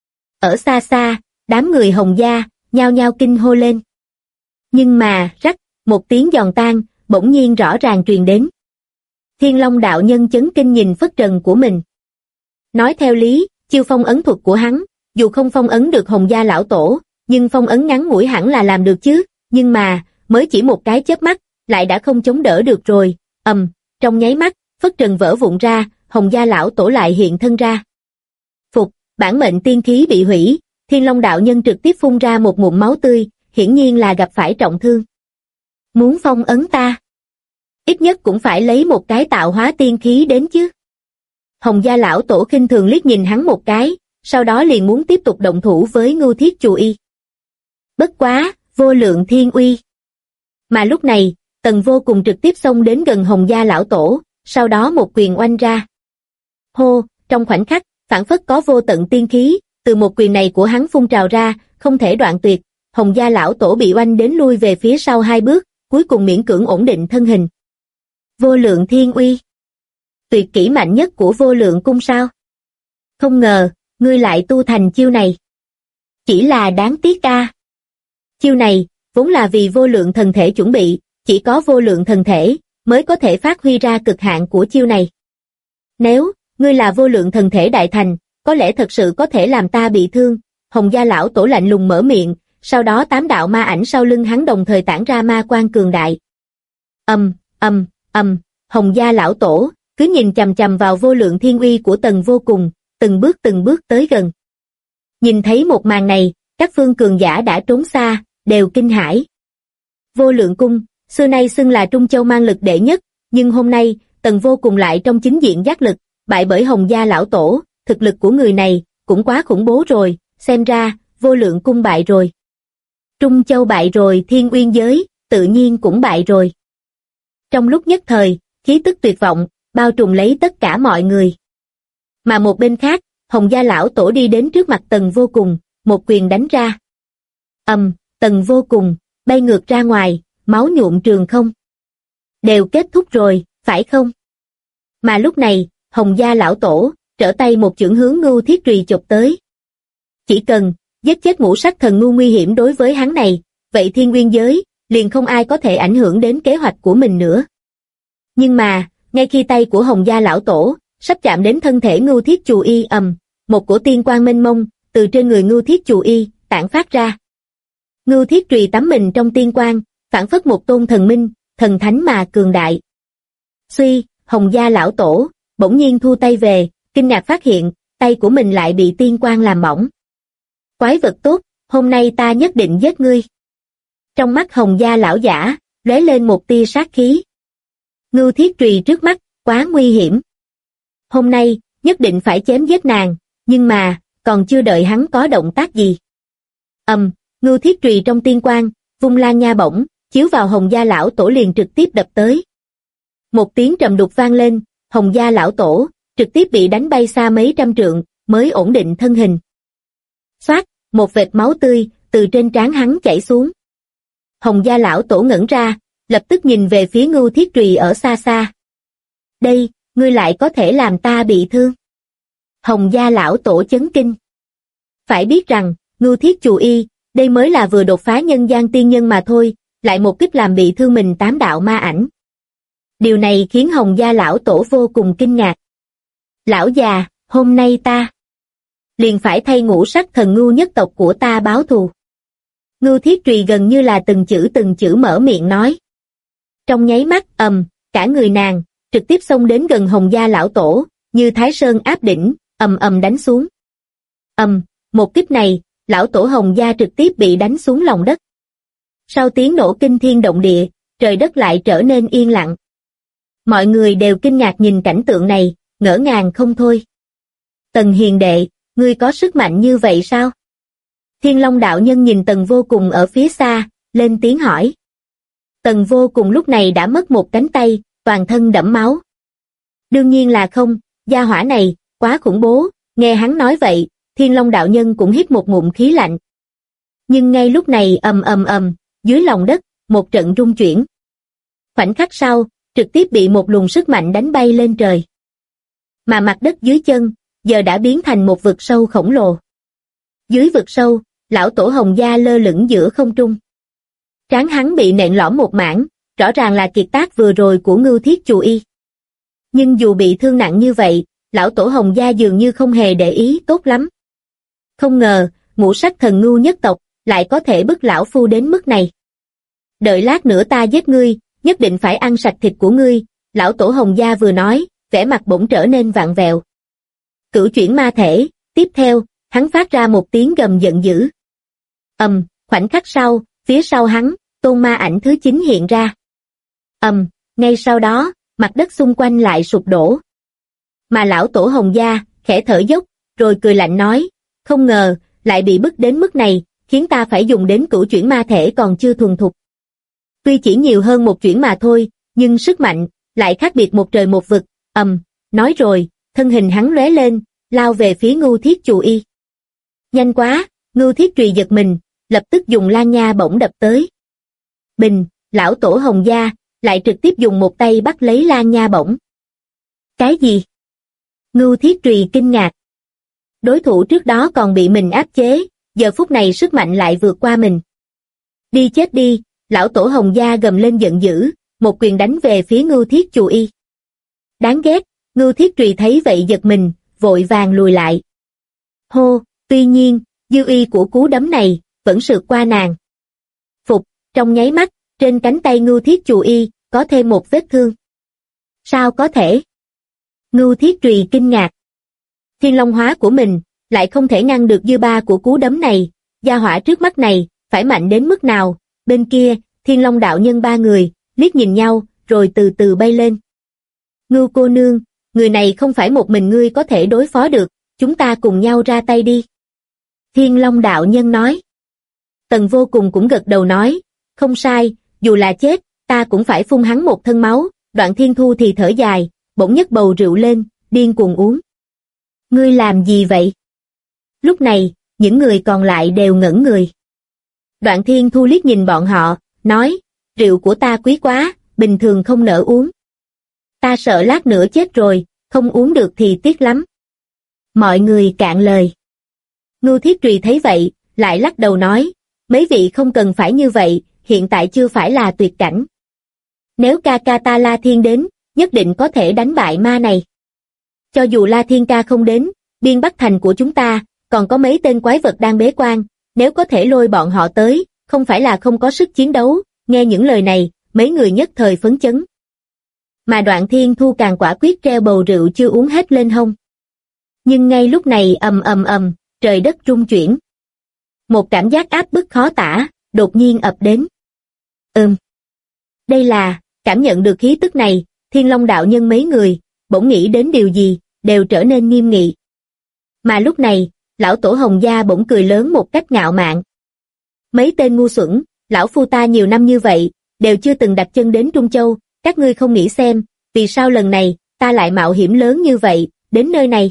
Ở xa xa, đám người Hồng gia, nhao nhao kinh hô lên. Nhưng mà, rắc, một tiếng giòn tan, bỗng nhiên rõ ràng truyền đến. Thiên Long đạo nhân chấn kinh nhìn phất trần của mình. Nói theo lý, chiêu phong ấn thuật của hắn, dù không phong ấn được Hồng gia lão tổ, nhưng phong ấn ngắn ngủi hẳn là làm được chứ, nhưng mà, mới chỉ một cái chớp mắt, lại đã không chống đỡ được rồi. Trong nháy mắt, phất trần vỡ vụn ra, Hồng gia lão tổ lại hiện thân ra. Phục, bản mệnh tiên khí bị hủy, Thiên Long đạo nhân trực tiếp phun ra một ngụm máu tươi, hiển nhiên là gặp phải trọng thương. Muốn phong ấn ta? Ít nhất cũng phải lấy một cái tạo hóa tiên khí đến chứ. Hồng gia lão tổ khinh thường liếc nhìn hắn một cái, sau đó liền muốn tiếp tục động thủ với Ngưu Thiết Trùy. Bất quá, vô lượng thiên uy. Mà lúc này, Tần Vô Cùng trực tiếp xông đến gần Hồng gia lão tổ, sau đó một quyền oanh ra. Hô, trong khoảnh khắc, phảng phất có vô tận tiên khí, từ một quyền này của hắn phun trào ra, không thể đoạn tuyệt. Hồng gia lão tổ bị oanh đến lui về phía sau hai bước, cuối cùng miễn cưỡng ổn định thân hình. Vô lượng thiên uy. Tuyệt kỹ mạnh nhất của vô lượng cung sao? Không ngờ, ngươi lại tu thành chiêu này. Chỉ là đáng tiếc a. Chiêu này, vốn là vì vô lượng thần thể chuẩn bị, chỉ có vô lượng thần thể, mới có thể phát huy ra cực hạn của chiêu này. Nếu, ngươi là vô lượng thần thể đại thành, có lẽ thật sự có thể làm ta bị thương. Hồng gia lão tổ lạnh lùng mở miệng, sau đó 8 đạo ma ảnh sau lưng hắn đồng thời tản ra ma quang cường đại. Hồng gia lão tổ, cứ nhìn chằm chằm vào vô lượng thiên uy của Tần Vô Cùng, từng bước tới gần. Nhìn thấy một màn này, các phương cường giả đã trốn xa, đều kinh hãi. Vô Lượng Cung, xưa nay xưng là Trung Châu mang lực đệ nhất, nhưng hôm nay, Tần Vô Cùng lại trong chính diện giác lực, bại bởi Hồng Gia lão tổ, thực lực của người này, cũng quá khủng bố rồi, xem ra, Vô Lượng Cung bại rồi. Trung Châu bại rồi, Thiên Uyên Giới, tự nhiên cũng bại rồi. Trong lúc nhất thời, khí tức tuyệt vọng, bao trùm lấy tất cả mọi người. Mà một bên khác, Hồng Gia lão tổ đi đến trước mặt Tần Vô Cùng, một quyền đánh ra. Tần Vô Cùng, bay ngược ra ngoài, máu nhuộm trường không. Đều kết thúc rồi, phải không? Mà lúc này, Hồng Gia lão tổ, trở tay một chưởng hướng Ngưu Thiết Trùy chộp tới. Chỉ cần, giết chết Ngũ Sắc Thần Ngu nguy hiểm đối với hắn này, vậy Thiên Nguyên Giới, liền không ai có thể ảnh hưởng đến kế hoạch của mình nữa. Nhưng mà, ngay khi tay của Hồng Gia lão tổ, sắp chạm đến thân thể Ngưu Thiết Chù Y một cổ tiên quang mênh mông, từ trên người Ngưu Thiết Chù Y, tản phát ra. Ngưu Thiết Trùy tắm mình trong tiên quang, phản phất một tôn thần minh, thần thánh mà cường đại. Suy, Hồng Gia lão tổ, bỗng nhiên thu tay về, kinh ngạc phát hiện, tay của mình lại bị tiên quang làm bỏng. Quái vật tốt, hôm nay ta nhất định giết ngươi. Trong mắt Hồng Gia lão giả, lóe lên một tia sát khí. Ngưu Thiết Trùy trước mắt, quá nguy hiểm. Hôm nay, nhất định phải chém giết nàng, nhưng mà, còn chưa đợi hắn có động tác gì. Ngưu Thiết Trùy trong tiên quang, vung lan nha bổng, chiếu vào Hồng Gia lão tổ liền trực tiếp đập tới. Một tiếng trầm đục vang lên, Hồng Gia lão tổ, trực tiếp bị đánh bay xa mấy trăm trượng, mới ổn định thân hình. Xoát, một vệt máu tươi, từ trên trán hắn chảy xuống. Hồng Gia lão tổ ngẩn ra, lập tức nhìn về phía Ngưu Thiết Trùy ở xa xa. Đây, ngươi lại có thể làm ta bị thương. Hồng Gia lão tổ chấn kinh. Phải biết rằng, Ngưu Thiết Chù Y, đây mới là vừa đột phá nhân gian tiên nhân mà thôi, lại một kích làm bị thương mình 8 đạo ma ảnh. Điều này khiến Hồng Gia lão tổ vô cùng kinh ngạc. Lão già, hôm nay ta liền phải thay Ngũ Sắc Thần Ngu nhất tộc của ta báo thù. Ngưu Thiết Trùy gần như là từng chữ mở miệng nói. Trong nháy mắt, cả người nàng, trực tiếp xông đến gần Hồng Gia lão tổ, như Thái Sơn áp đỉnh, đánh xuống. Một kích này, lão tổ Hồng Gia trực tiếp bị đánh xuống lòng đất. Sau tiếng nổ kinh thiên động địa, trời đất lại trở nên yên lặng. Mọi người đều kinh ngạc nhìn cảnh tượng này, ngỡ ngàng không thôi. Tần hiền đệ, ngươi có sức mạnh như vậy sao? Thiên Long đạo nhân nhìn Tần Vô Cùng ở phía xa, lên tiếng hỏi. Tần Vô Cùng lúc này đã mất một cánh tay, toàn thân đẫm máu. Đương nhiên là không, gia hỏa này, quá khủng bố, nghe hắn nói vậy, Thiên Long đạo nhân cũng hít một ngụm khí lạnh. Nhưng ngay lúc này dưới lòng đất, một trận rung chuyển. Khoảnh khắc sau, trực tiếp bị một luồng sức mạnh đánh bay lên trời. Mà mặt đất dưới chân, giờ đã biến thành một vực sâu khổng lồ. Dưới vực sâu, lão tổ Hồng Gia lơ lửng giữa không trung. Trán hắn bị nện lõm một mảng, rõ ràng là kiệt tác vừa rồi của Ngưu Thiết Chù Y. Nhưng dù bị thương nặng như vậy, lão tổ Hồng Gia dường như không hề để ý tốt lắm. Không ngờ, Ngũ Sắc Thần Ngu nhất tộc, lại có thể bức lão phu đến mức này. Đợi lát nữa ta giết ngươi, nhất định phải ăn sạch thịt của ngươi, lão tổ Hồng Gia vừa nói, vẻ mặt bỗng trở nên vặn vẹo. Cửu chuyển ma thể, tiếp theo, hắn phát ra một tiếng gầm giận dữ. Khoảnh khắc sau, phía sau hắn, tôn ma ảnh thứ 9 hiện ra. Ngay sau đó, mặt đất xung quanh lại sụp đổ. Mà lão tổ Hồng Gia, khẽ thở dốc, rồi cười lạnh nói, không ngờ, lại bị bức đến mức này, khiến ta phải dùng đến cửu chuyển ma thể còn chưa thuần thục. Tuy chỉ nhiều hơn một chuyển mà thôi, nhưng sức mạnh, lại khác biệt một trời một vực. Nói rồi, thân hình hắn lóe lên, lao về phía Ngưu Thiết Chù Y. Nhanh quá, Ngưu Thiết Trùy giật mình, lập tức dùng lan nha bổng đập tới. Bình, lão tổ Hồng Gia, lại trực tiếp dùng một tay bắt lấy lan nha bổng. Cái gì? Ngưu Thiết Trùy kinh ngạc. Đối thủ trước đó còn bị mình áp chế, giờ phút này sức mạnh lại vượt qua mình. Đi chết đi, lão tổ Hồng Gia gầm lên giận dữ, một quyền đánh về phía Ngưu Thiết Chù Y. Đáng ghét, Ngưu Thiết Trùy thấy vậy giật mình, vội vàng lùi lại. Hô, tuy nhiên, dư uy của cú đấm này, vẫn sượt qua nàng. Phục, trong nháy mắt, trên cánh tay Ngưu Thiết Chù Y, có thêm một vết thương. Sao có thể? Ngưu Thiết Trùy kinh ngạc. Thiên Long hóa của mình, lại không thể ngăn được dư ba của cú đấm này, gia hỏa trước mắt này, phải mạnh đến mức nào, bên kia, Thiên Long đạo nhân ba người, liếc nhìn nhau, rồi từ từ bay lên. Ngưu cô nương, người này không phải một mình ngươi có thể đối phó được, chúng ta cùng nhau ra tay đi. Thiên Long đạo nhân nói. Tần Vô Cùng cũng gật đầu nói, không sai, dù là chết, ta cũng phải phun hắn một thân máu. Đoạn Thiên Thu thì thở dài, bỗng nhấc bầu rượu lên, điên cuồng uống. Ngươi làm gì vậy? Lúc này, những người còn lại đều ngẩn người. Đoạn Thiên Thu liếc nhìn bọn họ, nói, rượu của ta quý quá, bình thường không nỡ uống. Ta sợ lát nữa chết rồi, không uống được thì tiếc lắm. Mọi người cạn lời. Ngưu Thiết Trùy thấy vậy, lại lắc đầu nói, mấy vị không cần phải như vậy, hiện tại chưa phải là tuyệt cảnh. Nếu ca ca ta La Thiên đến, nhất định có thể đánh bại ma này. Cho dù La Thiên ca không đến, biên Bắc Thành của chúng ta, còn có mấy tên quái vật đang bế quan, nếu có thể lôi bọn họ tới, không phải là không có sức chiến đấu. Nghe những lời này, mấy người nhất thời phấn chấn. Mà Đoạn Thiên Thu càng quả quyết treo bầu rượu chưa uống hết lên hông. Nhưng ngay lúc này ầm ầm ầm, trời đất rung chuyển. Một cảm giác áp bức khó tả, đột nhiên ập đến. Đây là, cảm nhận được khí tức này, Thiên Long đạo nhân mấy người, bỗng nghĩ đến điều gì, đều trở nên nghiêm nghị. Mà lúc này, lão tổ Hồng Gia bỗng cười lớn một cách ngạo mạn. Mấy tên ngu xuẩn, lão phu ta nhiều năm như vậy, đều chưa từng đặt chân đến Trung Châu, các ngươi không nghĩ xem, vì sao lần này, ta lại mạo hiểm lớn như vậy, đến nơi này.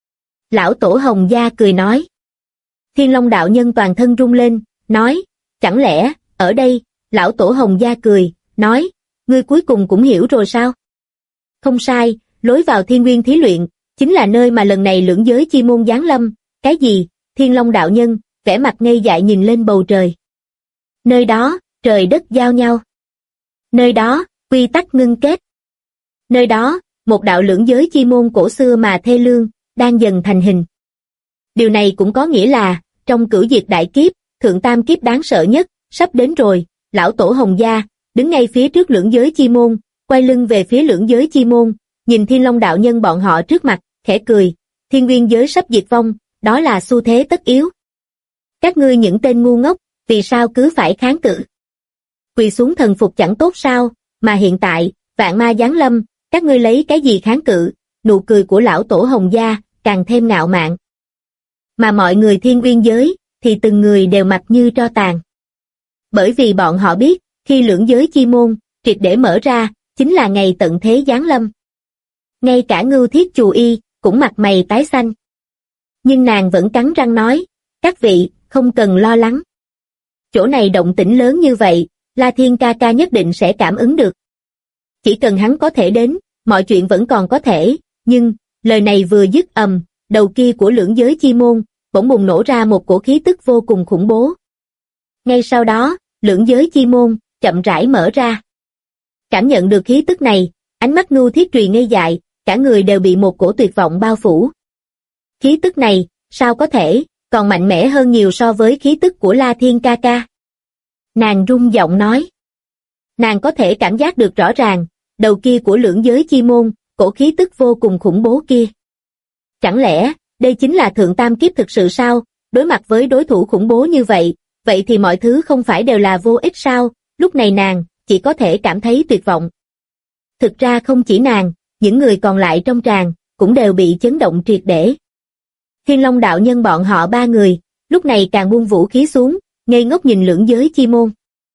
Lão tổ Hồng Gia cười nói. Thiên Long đạo nhân toàn thân rung lên, nói, chẳng lẽ, ở đây, lão tổ Hồng Gia cười, nói, ngươi cuối cùng cũng hiểu rồi sao? Không sai, lối vào Thiên Nguyên thí luyện, chính là nơi mà lần này lưỡng giới chi môn giáng lâm. Cái gì? Thiên Long đạo nhân, vẻ mặt ngây dại nhìn lên bầu trời. Nơi đó, trời đất giao nhau. Nơi đó, quy tắc ngưng kết. Nơi đó, một đạo lưỡng giới chi môn cổ xưa mà thê lương, đang dần thành hình. Điều này cũng có nghĩa là, trong cửu diệt đại kiếp, thượng tam kiếp đáng sợ nhất, sắp đến rồi. Lão tổ Hồng Gia, đứng ngay phía trước lưỡng giới chi môn, quay lưng về phía lưỡng giới chi môn, nhìn Thiên Long đạo nhân bọn họ trước mặt, khẽ cười, thiên nguyên giới sắp diệt vong, đó là xu thế tất yếu. Các ngươi những tên ngu ngốc, vì sao cứ phải kháng cự? Quỳ xuống thần phục chẳng tốt sao, mà hiện tại, vạn ma giáng lâm, các ngươi lấy cái gì kháng cự? Nụ cười của lão tổ Hồng Gia, càng thêm ngạo mạn. Mà mọi người thiên nguyên giới, thì từng người đều mặt như tro tàn. Bởi vì bọn họ biết, khi lưỡng giới chi môn, triệt để mở ra, chính là ngày tận thế giáng lâm. Ngay cả Ngưu Thiết Chù Y, cũng mặt mày tái xanh. Nhưng nàng vẫn cắn răng nói, các vị, không cần lo lắng. Chỗ này động tĩnh lớn như vậy, La Thiên ca ca nhất định sẽ cảm ứng được. Chỉ cần hắn có thể đến, mọi chuyện vẫn còn có thể, nhưng, lời này vừa dứt đầu kia của lưỡng giới chi môn, bỗng bùng nổ ra một cổ khí tức vô cùng khủng bố. Ngay sau đó, lưỡng giới chi môn, chậm rãi mở ra. Cảm nhận được khí tức này, ánh mắt Ngưu Thiết Trùy ngây dại, cả người đều bị một cổ tuyệt vọng bao phủ. Khí tức này, sao có thể, còn mạnh mẽ hơn nhiều so với khí tức của La Thiên ca ca. Nàng rung giọng nói. Nàng có thể cảm giác được rõ ràng, đầu kia của lưỡng giới chi môn, cổ khí tức vô cùng khủng bố kia. Chẳng lẽ, đây chính là thượng tam kiếp thực sự sao? Đối mặt với đối thủ khủng bố như vậy, vậy thì mọi thứ không phải đều là vô ích sao? Lúc này nàng, chỉ có thể cảm thấy tuyệt vọng. Thực ra không chỉ nàng, những người còn lại trong tràng, cũng đều bị chấn động triệt để. Thiên Long đạo nhân bọn họ ba người, lúc này càng buông vũ khí xuống, ngây ngốc nhìn lưỡng giới chi môn.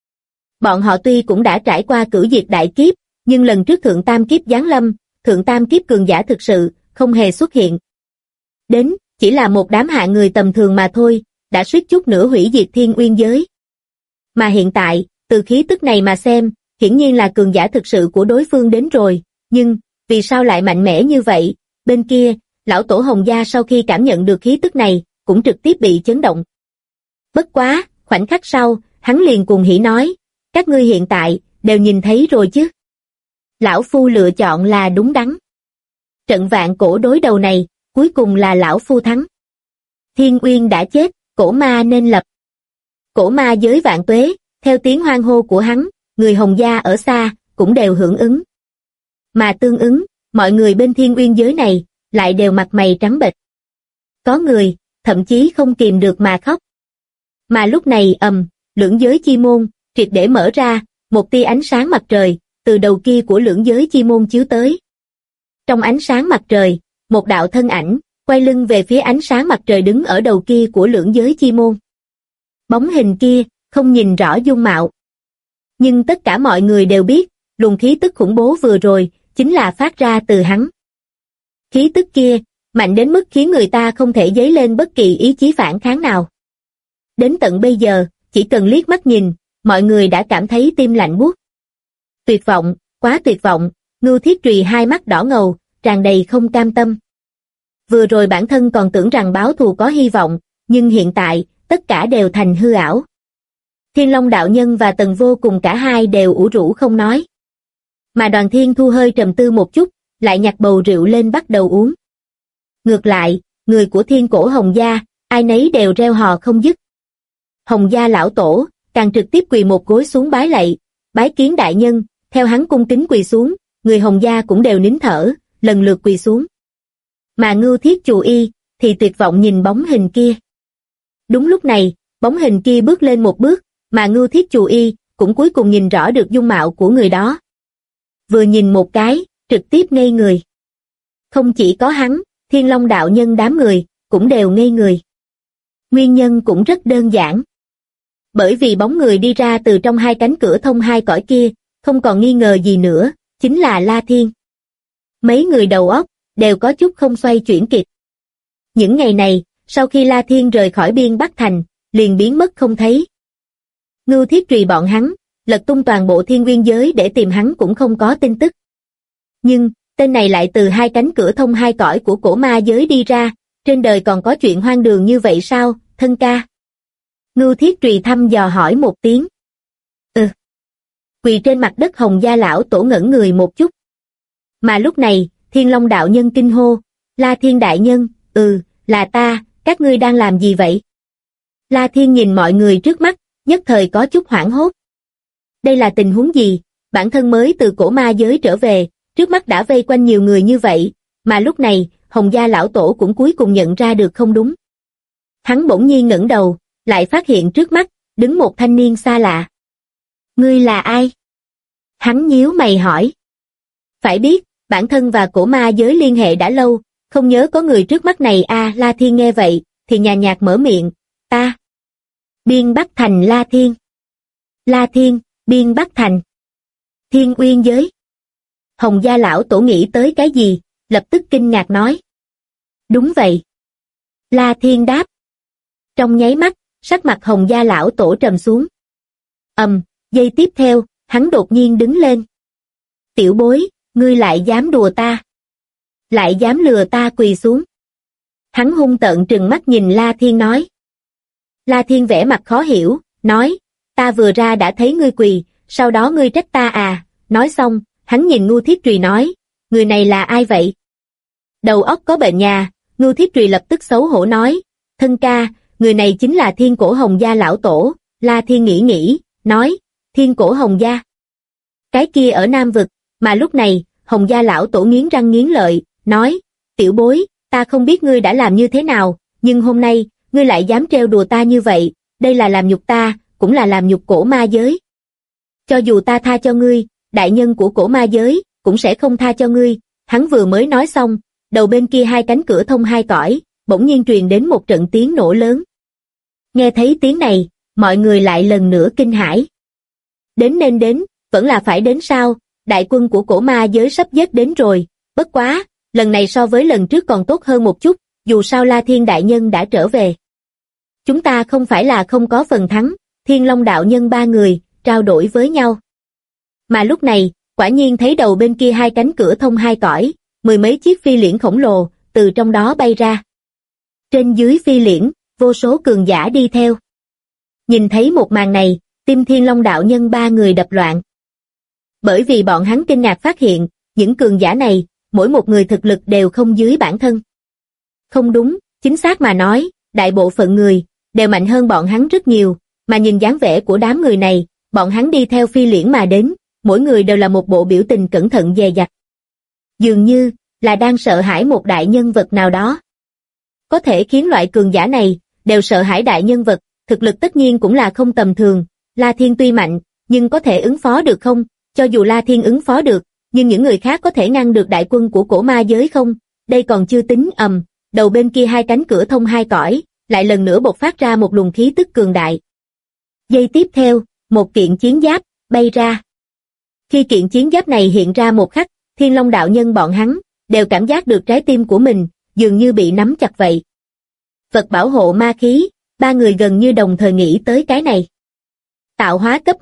Bọn họ tuy cũng đã trải qua cửu diệt đại kiếp, nhưng lần trước thượng tam kiếp giáng lâm, thượng tam kiếp cường giả thực sự, không hề xuất hiện. Đến, chỉ là một đám hạ người tầm thường mà thôi, đã suýt chút nữa hủy diệt thiên uyên giới. Mà hiện tại, từ khí tức này mà xem, hiển nhiên là cường giả thực sự của đối phương đến rồi, nhưng, vì sao lại mạnh mẽ như vậy? Bên kia, lão tổ Hồng Gia sau khi cảm nhận được khí tức này, cũng trực tiếp bị chấn động. Bất quá, khoảnh khắc sau, hắn liền cuồng hỉ nói, các ngươi hiện tại, đều nhìn thấy rồi chứ. Lão Phu lựa chọn là đúng đắn. Trận vạn cổ đối đầu này, cuối cùng là lão Phu thắng. Thiên Uyên đã chết, cổ ma nên lập. Cổ ma giới vạn tuế, theo tiếng hoan hô của hắn, người Hồng Gia ở xa, cũng đều hưởng ứng. Mà tương ứng, mọi người bên Thiên Uyên giới này, lại đều mặt mày trắng bệch. Có người, thậm chí không kìm được mà khóc. Mà lúc này lưỡng giới chi môn, triệt để mở ra, một tia ánh sáng mặt trời, từ đầu kia của lưỡng giới chi môn chiếu tới. Trong ánh sáng mặt trời, một đạo thân ảnh, quay lưng về phía ánh sáng mặt trời đứng ở đầu kia của lưỡng giới chi môn. Bóng hình kia, không nhìn rõ dung mạo. Nhưng tất cả mọi người đều biết, luồng khí tức khủng bố vừa rồi, chính là phát ra từ hắn. Khí tức kia, mạnh đến mức khiến người ta không thể dấy lên bất kỳ ý chí phản kháng nào. Đến tận bây giờ, chỉ cần liếc mắt nhìn, mọi người đã cảm thấy tim lạnh buốt. Tuyệt vọng, quá tuyệt vọng, Ngưu Thiết Trùy hai mắt đỏ ngầu, tràn đầy không cam tâm. Vừa rồi bản thân còn tưởng rằng báo thù có hy vọng, nhưng hiện tại, tất cả đều thành hư ảo. Thiên Long đạo nhân và Tần Vô cùng cả hai đều ủ rũ không nói. Mà Đoàn Thiên Thu hơi trầm tư một chút, lại nhặt bầu rượu lên bắt đầu uống. Ngược lại, người của Thiên Cổ Hồng gia, ai nấy đều reo hò không dứt. Hồng gia lão tổ, càng trực tiếp quỳ một gối xuống bái lạy, bái kiến đại nhân, theo hắn cung kính quỳ xuống, người Hồng gia cũng đều nín thở, lần lượt quỳ xuống. Mà Ngưu Thiết Chù Y, thì tuyệt vọng nhìn bóng hình kia. Đúng lúc này, bóng hình kia bước lên một bước, mà Ngưu Thiết Chù Y, cũng cuối cùng nhìn rõ được dung mạo của người đó. Vừa nhìn một cái, trực tiếp ngây người. Không chỉ có hắn, Thiên Long đạo nhân đám người, cũng đều ngây người. Nguyên nhân cũng rất đơn giản. Bởi vì bóng người đi ra từ trong hai cánh cửa thông hai cõi kia, không còn nghi ngờ gì nữa, chính là La Thiên. Mấy người đầu óc, đều có chút không xoay chuyển kịp. Những ngày này, sau khi La Thiên rời khỏi biên Bắc Thành, liền biến mất không thấy. Ngưu Thiết Trùy bọn hắn, lật tung toàn bộ thiên nguyên giới để tìm hắn cũng không có tin tức. Nhưng, tên này lại từ hai cánh cửa thông hai cõi của cổ ma giới đi ra, trên đời còn có chuyện hoang đường như vậy sao, thân ca? Ngưu Thiết Trùy thăm dò hỏi một tiếng. Quỳ trên mặt đất Hồng gia lão tổ ngẩn người một chút. Mà lúc này, Thiên Long đạo nhân kinh hô, La Thiên đại nhân, là ta, các ngươi đang làm gì vậy? La Thiên nhìn mọi người trước mắt, nhất thời có chút hoảng hốt. Đây là tình huống gì? Bản thân mới từ cổ ma giới trở về, trước mắt đã vây quanh nhiều người như vậy, mà lúc này, Hồng gia lão tổ cũng cuối cùng nhận ra được không đúng. Hắn bỗng nhiên ngẩng đầu, lại phát hiện trước mắt, đứng một thanh niên xa lạ. Ngươi là ai? Hắn nhíu mày hỏi. Phải biết, bản thân và cổ ma giới liên hệ đã lâu, không nhớ có người trước mắt này à. La Thiên nghe vậy, thì nhàn nhạt mở miệng, ta. Biên Bắc Thành La Thiên. La Thiên, Biên Bắc Thành. Thiên Uyên giới. Hồng gia lão tổ nghĩ tới cái gì, lập tức kinh ngạc nói. Đúng vậy. La Thiên đáp. Trong nháy mắt, sắc mặt Hồng gia lão tổ trầm xuống. Giây tiếp theo, hắn đột nhiên đứng lên. Tiểu bối, ngươi lại dám đùa ta. Lại dám lừa ta quỳ xuống. Hắn hung tợn trừng mắt nhìn La Thiên nói. La Thiên vẻ mặt khó hiểu, nói, ta vừa ra đã thấy ngươi quỳ, sau đó ngươi trách ta à. Nói xong, hắn nhìn Ngưu Thiết Trùy nói, người này là ai vậy? Đầu óc có bệnh nhà, Ngưu Thiết Trùy lập tức xấu hổ nói, thân ca, người này chính là Thiên Cổ Hồng gia lão tổ. La Thiên nghĩ, nói, Thiên Cổ Hồng gia. Cái kia ở Nam Vực, mà lúc này, Hồng gia lão tổ nghiến răng nghiến lợi, nói, tiểu bối, ta không biết ngươi đã làm như thế nào, nhưng hôm nay, ngươi lại dám trêu đùa ta như vậy, đây là làm nhục ta, cũng là làm nhục cổ ma giới. Cho dù ta tha cho ngươi, đại nhân của cổ ma giới, cũng sẽ không tha cho ngươi. Hắn vừa mới nói xong, đầu bên kia hai cánh cửa thông hai cõi, bỗng nhiên truyền đến một trận tiếng nổ lớn. Nghe thấy tiếng này, mọi người lại lần nữa kinh hãi. Đến nên đến, vẫn là phải đến sao, đại quân của cổ ma giới sắp giết đến rồi, bất quá, lần này so với lần trước còn tốt hơn một chút, dù sao La Thiên đại nhân đã trở về. Chúng ta không phải là không có phần thắng, Thiên Long đạo nhân ba người, trao đổi với nhau. Mà lúc này, quả nhiên thấy đầu bên kia hai cánh cửa thông hai cõi, mười mấy chiếc phi liễn khổng lồ, từ trong đó bay ra. Trên dưới phi liễn, vô số cường giả đi theo. Nhìn thấy một màn này, tim Thiên Long đạo nhân ba người đập loạn. Bởi vì bọn hắn kinh ngạc phát hiện, những cường giả này, mỗi một người thực lực đều không dưới bản thân. Không đúng, chính xác mà nói, đại bộ phận người, đều mạnh hơn bọn hắn rất nhiều, mà nhìn dáng vẻ của đám người này, bọn hắn đi theo phi liễn mà đến, mỗi người đều là một bộ biểu tình cẩn thận dè dặt. Dường như, là đang sợ hãi một đại nhân vật nào đó. có thể khiến loại cường giả này đều sợ hãi đại nhân vật, thực lực tất nhiên cũng là không tầm thường. La Thiên tuy mạnh, nhưng có thể ứng phó được không? Cho dù La Thiên ứng phó được, nhưng những người khác có thể ngăn được đại quân của cổ ma giới không? Đây còn chưa tính. Đầu bên kia hai cánh cửa thông hai cõi, lại lần nữa bộc phát ra một luồng khí tức cường đại. Giây tiếp theo, một kiện chiến giáp bay ra. Khi kiện chiến giáp này hiện ra một khắc, Thiên Long đạo nhân bọn hắn đều cảm giác được trái tim của mình dường như bị nắm chặt vậy. Vật bảo hộ ma khí, ba người gần như đồng thời nghĩ tới cái này. Tạo hóa cấp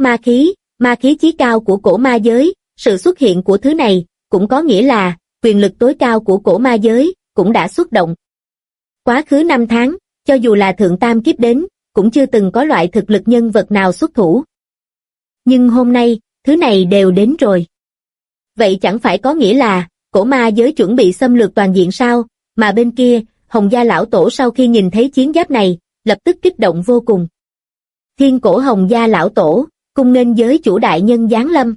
ma khí chí cao của cổ ma giới, sự xuất hiện của thứ này cũng có nghĩa là quyền lực tối cao của cổ ma giới cũng đã xuất động. Quá khứ 5 tháng, cho dù là thượng tam kiếp đến, cũng chưa từng có loại thực lực nhân vật nào xuất thủ. Nhưng hôm nay, thứ này đều đến rồi. Vậy chẳng phải có nghĩa là cổ ma giới chuẩn bị xâm lược toàn diện sao? Mà bên kia, Hồng Gia lão tổ sau khi nhìn thấy chiến giáp này, lập tức kích động vô cùng. Thiên cổ Hồng Gia lão tổ, cung nghênh giới chủ đại nhân giáng lâm.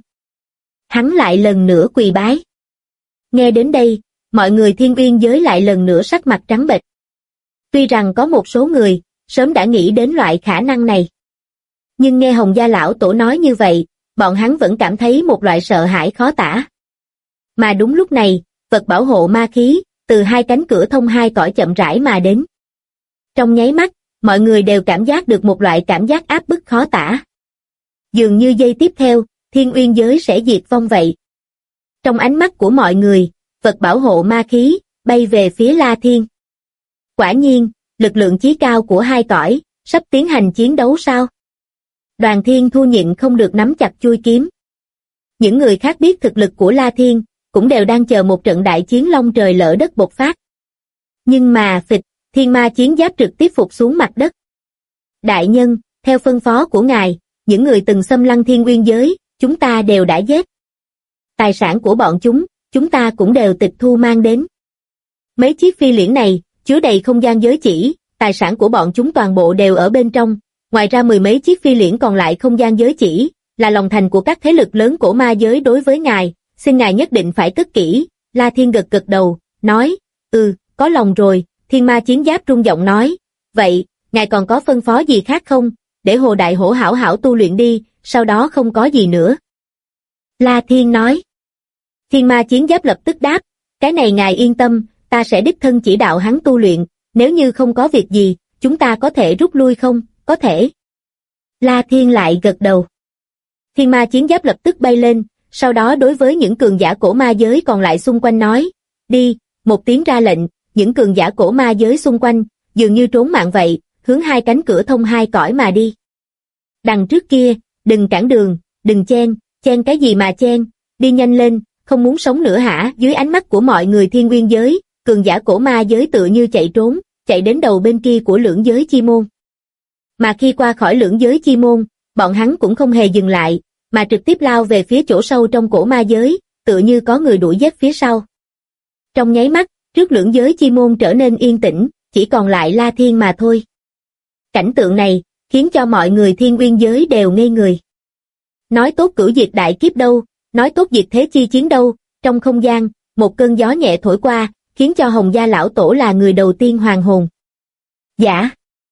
Hắn lại lần nữa quỳ bái. Nghe đến đây, mọi người Thiên Uyên giới lại lần nữa sắc mặt trắng bệch. Tuy rằng có một số người sớm đã nghĩ đến loại khả năng này, nhưng nghe Hồng Gia lão tổ nói như vậy, bọn hắn vẫn cảm thấy một loại sợ hãi khó tả. Mà đúng lúc này, vật bảo hộ ma khí từ hai cánh cửa thông hai cõi chậm rãi mà đến. Trong nháy mắt, mọi người đều cảm giác được một loại cảm giác áp bức khó tả. Dường như giây tiếp theo, Thiên Uyên giới sẽ diệt vong vậy. Trong ánh mắt của mọi người, vật bảo hộ ma khí bay về phía La Thiên. Quả nhiên, lực lượng chí cao của hai cõi sắp tiến hành chiến đấu sao? Đoàn Thiên Thu nhịn không được nắm chặt chuôi kiếm. Những người khác biết thực lực của La Thiên, cũng đều đang chờ một trận đại chiến long trời lỡ đất bộc phát. Nhưng mà phịch, thiên ma chiến giáp trực tiếp phục xuống mặt đất. Đại nhân, theo phân phó của ngài, những người từng xâm lăng Thiên Uyên giới, chúng ta đều đã giết. Tài sản của bọn chúng ta cũng đều tịch thu mang đến. Mấy chiếc phi liễn này, chứa đầy không gian giới chỉ, tài sản của bọn chúng toàn bộ đều ở bên trong. Ngoài ra 10 mấy chiếc phi liễn còn lại không gian giới chỉ, là lòng thành của các thế lực lớn của ma giới đối với ngài, xin ngài nhất định phải cất kỹ. La Thiên gật gật đầu, nói, có lòng rồi. Thiên ma chiến giáp rung giọng nói, vậy, ngài còn có phân phó gì khác không? Để Hồ Đại Hổ hảo hảo tu luyện đi, sau đó không có gì nữa. La Thiên nói. Thiên ma chiến giáp lập tức đáp, cái này ngài yên tâm, ta sẽ đích thân chỉ đạo hắn tu luyện, nếu như không có việc gì, chúng ta có thể rút lui không? Có thể. La Thiên lại gật đầu. Thiên ma chiến giáp lập tức bay lên, sau đó đối với những cường giả cổ ma giới còn lại xung quanh nói, đi. Một tiếng ra lệnh, những cường giả cổ ma giới xung quanh, dường như trốn mạng vậy, hướng hai cánh cửa thông hai cõi mà đi. Đằng trước kia, đừng cản đường, đừng chen cái gì mà chen, đi nhanh lên, không muốn sống nữa hả? Dưới ánh mắt của mọi người Thiên Uyên giới, cường giả cổ ma giới tựa như chạy trốn, chạy đến đầu bên kia của lưỡng giới chi môn. Mà khi qua khỏi lưỡng giới chi môn, bọn hắn cũng không hề dừng lại, mà trực tiếp lao về phía chỗ sâu trong cổ ma giới, tựa như có người đuổi giết phía sau. Trong nháy mắt, trước lưỡng giới chi môn trở nên yên tĩnh, chỉ còn lại La Thiên mà thôi. Cảnh tượng này, khiến cho mọi người Thiên Uyên giới đều ngây người. Nói tốt cửu diệt đại kiếp đâu, nói tốt diệt thế chi chiến đâu, trong không gian, một cơn gió nhẹ thổi qua, khiến cho Hồng Gia lão tổ là người đầu tiên hoàn hồn. Giả!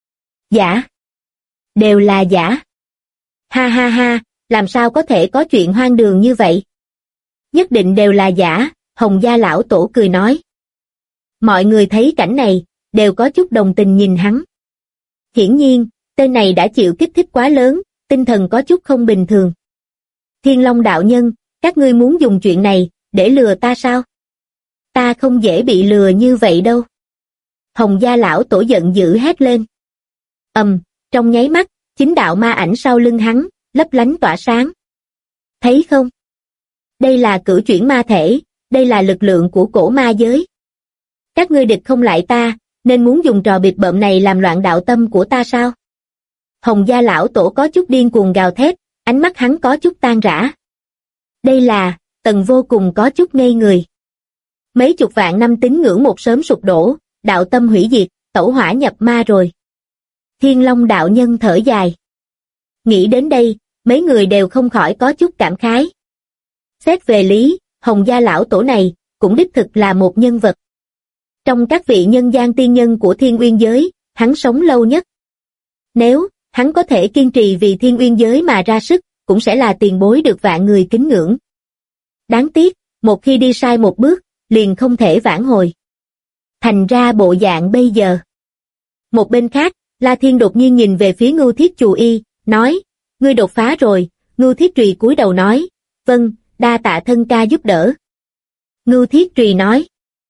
Đều là giả! Ha ha ha, làm sao có thể có chuyện hoang đường như vậy? Nhất định đều là giả, Hồng Gia lão tổ cười nói. Mọi người thấy cảnh này, đều có chút đồng tình nhìn hắn. Hiển nhiên, tên này đã chịu kích thích quá lớn, tinh thần có chút không bình thường. Thiên Long đạo nhân, các ngươi muốn dùng chuyện này, để lừa ta sao? Ta không dễ bị lừa như vậy đâu. Hồng Gia lão tổ giận dữ hét lên. Trong nháy mắt, chính đạo ma ảnh sau lưng hắn, lấp lánh tỏa sáng. Thấy không? Đây là cửu chuyển ma thể, đây là lực lượng của cổ ma giới. Các ngươi địch không lại ta, nên muốn dùng trò bịp bợm này làm loạn đạo tâm của ta sao? Hồng Gia lão tổ có chút điên cuồng gào thét, ánh mắt hắn có chút tan rã. Đây là, Tần vô cùng có chút ngây người. Mấy chục vạn năm tín ngưỡng một sớm sụp đổ, đạo tâm hủy diệt, tẩu hỏa nhập ma rồi. Thiên Long đạo nhân thở dài. Nghĩ đến đây, mấy người đều không khỏi có chút cảm khái. Xét về lý, Hồng Gia lão tổ này, cũng đích thực là một nhân vật. Trong các vị nhân gian tiên nhân của Thiên Uyên giới, hắn sống lâu nhất. Nếu hắn có thể kiên trì vì Thiên Uyên giới mà ra sức, cũng sẽ là tiền bối được vạn người kính ngưỡng. Đáng tiếc, một khi đi sai một bước, liền không thể vãn hồi. Thành ra bộ dạng bây giờ. Một bên khác, La Thiên đột nhiên nhìn về phía Ngưu Thiết Chù Y, nói, ngươi đột phá rồi. Ngưu Thiết Trùy cúi đầu nói, vâng, đa tạ thân ca giúp đỡ. Ngưu Thiết Trùy nói.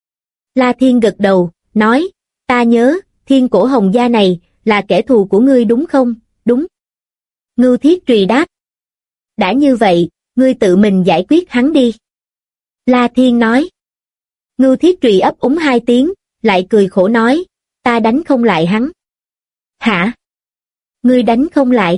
La Thiên gật đầu, nói, ta nhớ, Thiên Cổ Hồng gia này, là kẻ thù của ngươi đúng không? Đúng. Ngưu Thiết Trùy đáp. Đã như vậy, ngươi tự mình giải quyết hắn đi. La Thiên nói. Ngưu Thiết Trùy ấp úng hai tiếng, lại cười khổ nói, ta đánh không lại hắn. Hả? Ngươi đánh không lại?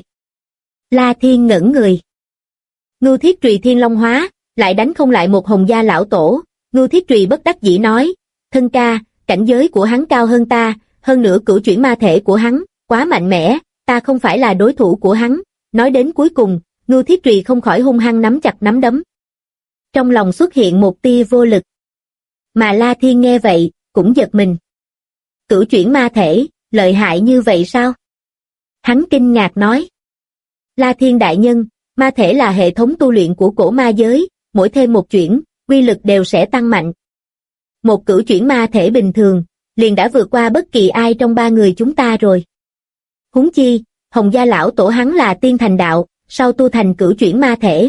La Thiên ngẩn người. Ngưu Thiết Trùy Thiên Long hóa, lại đánh không lại một Hồng gia lão tổ. Ngưu Thiết Trùy bất đắc dĩ nói, thân ca, cảnh giới của hắn cao hơn ta, hơn nữa cửu chuyển ma thể của hắn, quá mạnh mẽ, ta không phải là đối thủ của hắn. Nói đến cuối cùng, Ngưu Thiết Trùy không khỏi hung hăng nắm chặt nắm đấm. Trong lòng xuất hiện một tia vô lực. Mà La Thiên nghe vậy, cũng giật mình. Cửu chuyển ma thể, lợi hại như vậy sao? Hắn kinh ngạc nói. La Thiên đại nhân, ma thể là hệ thống tu luyện của cổ ma giới, mỗi thêm một chuyển, uy lực đều sẽ tăng mạnh. Một cửu chuyển ma thể bình thường, liền đã vượt qua bất kỳ ai trong ba người chúng ta rồi. Huống chi, Hồng gia lão tổ hắn là tiên thành đạo, sau tu thành cửu chuyển ma thể.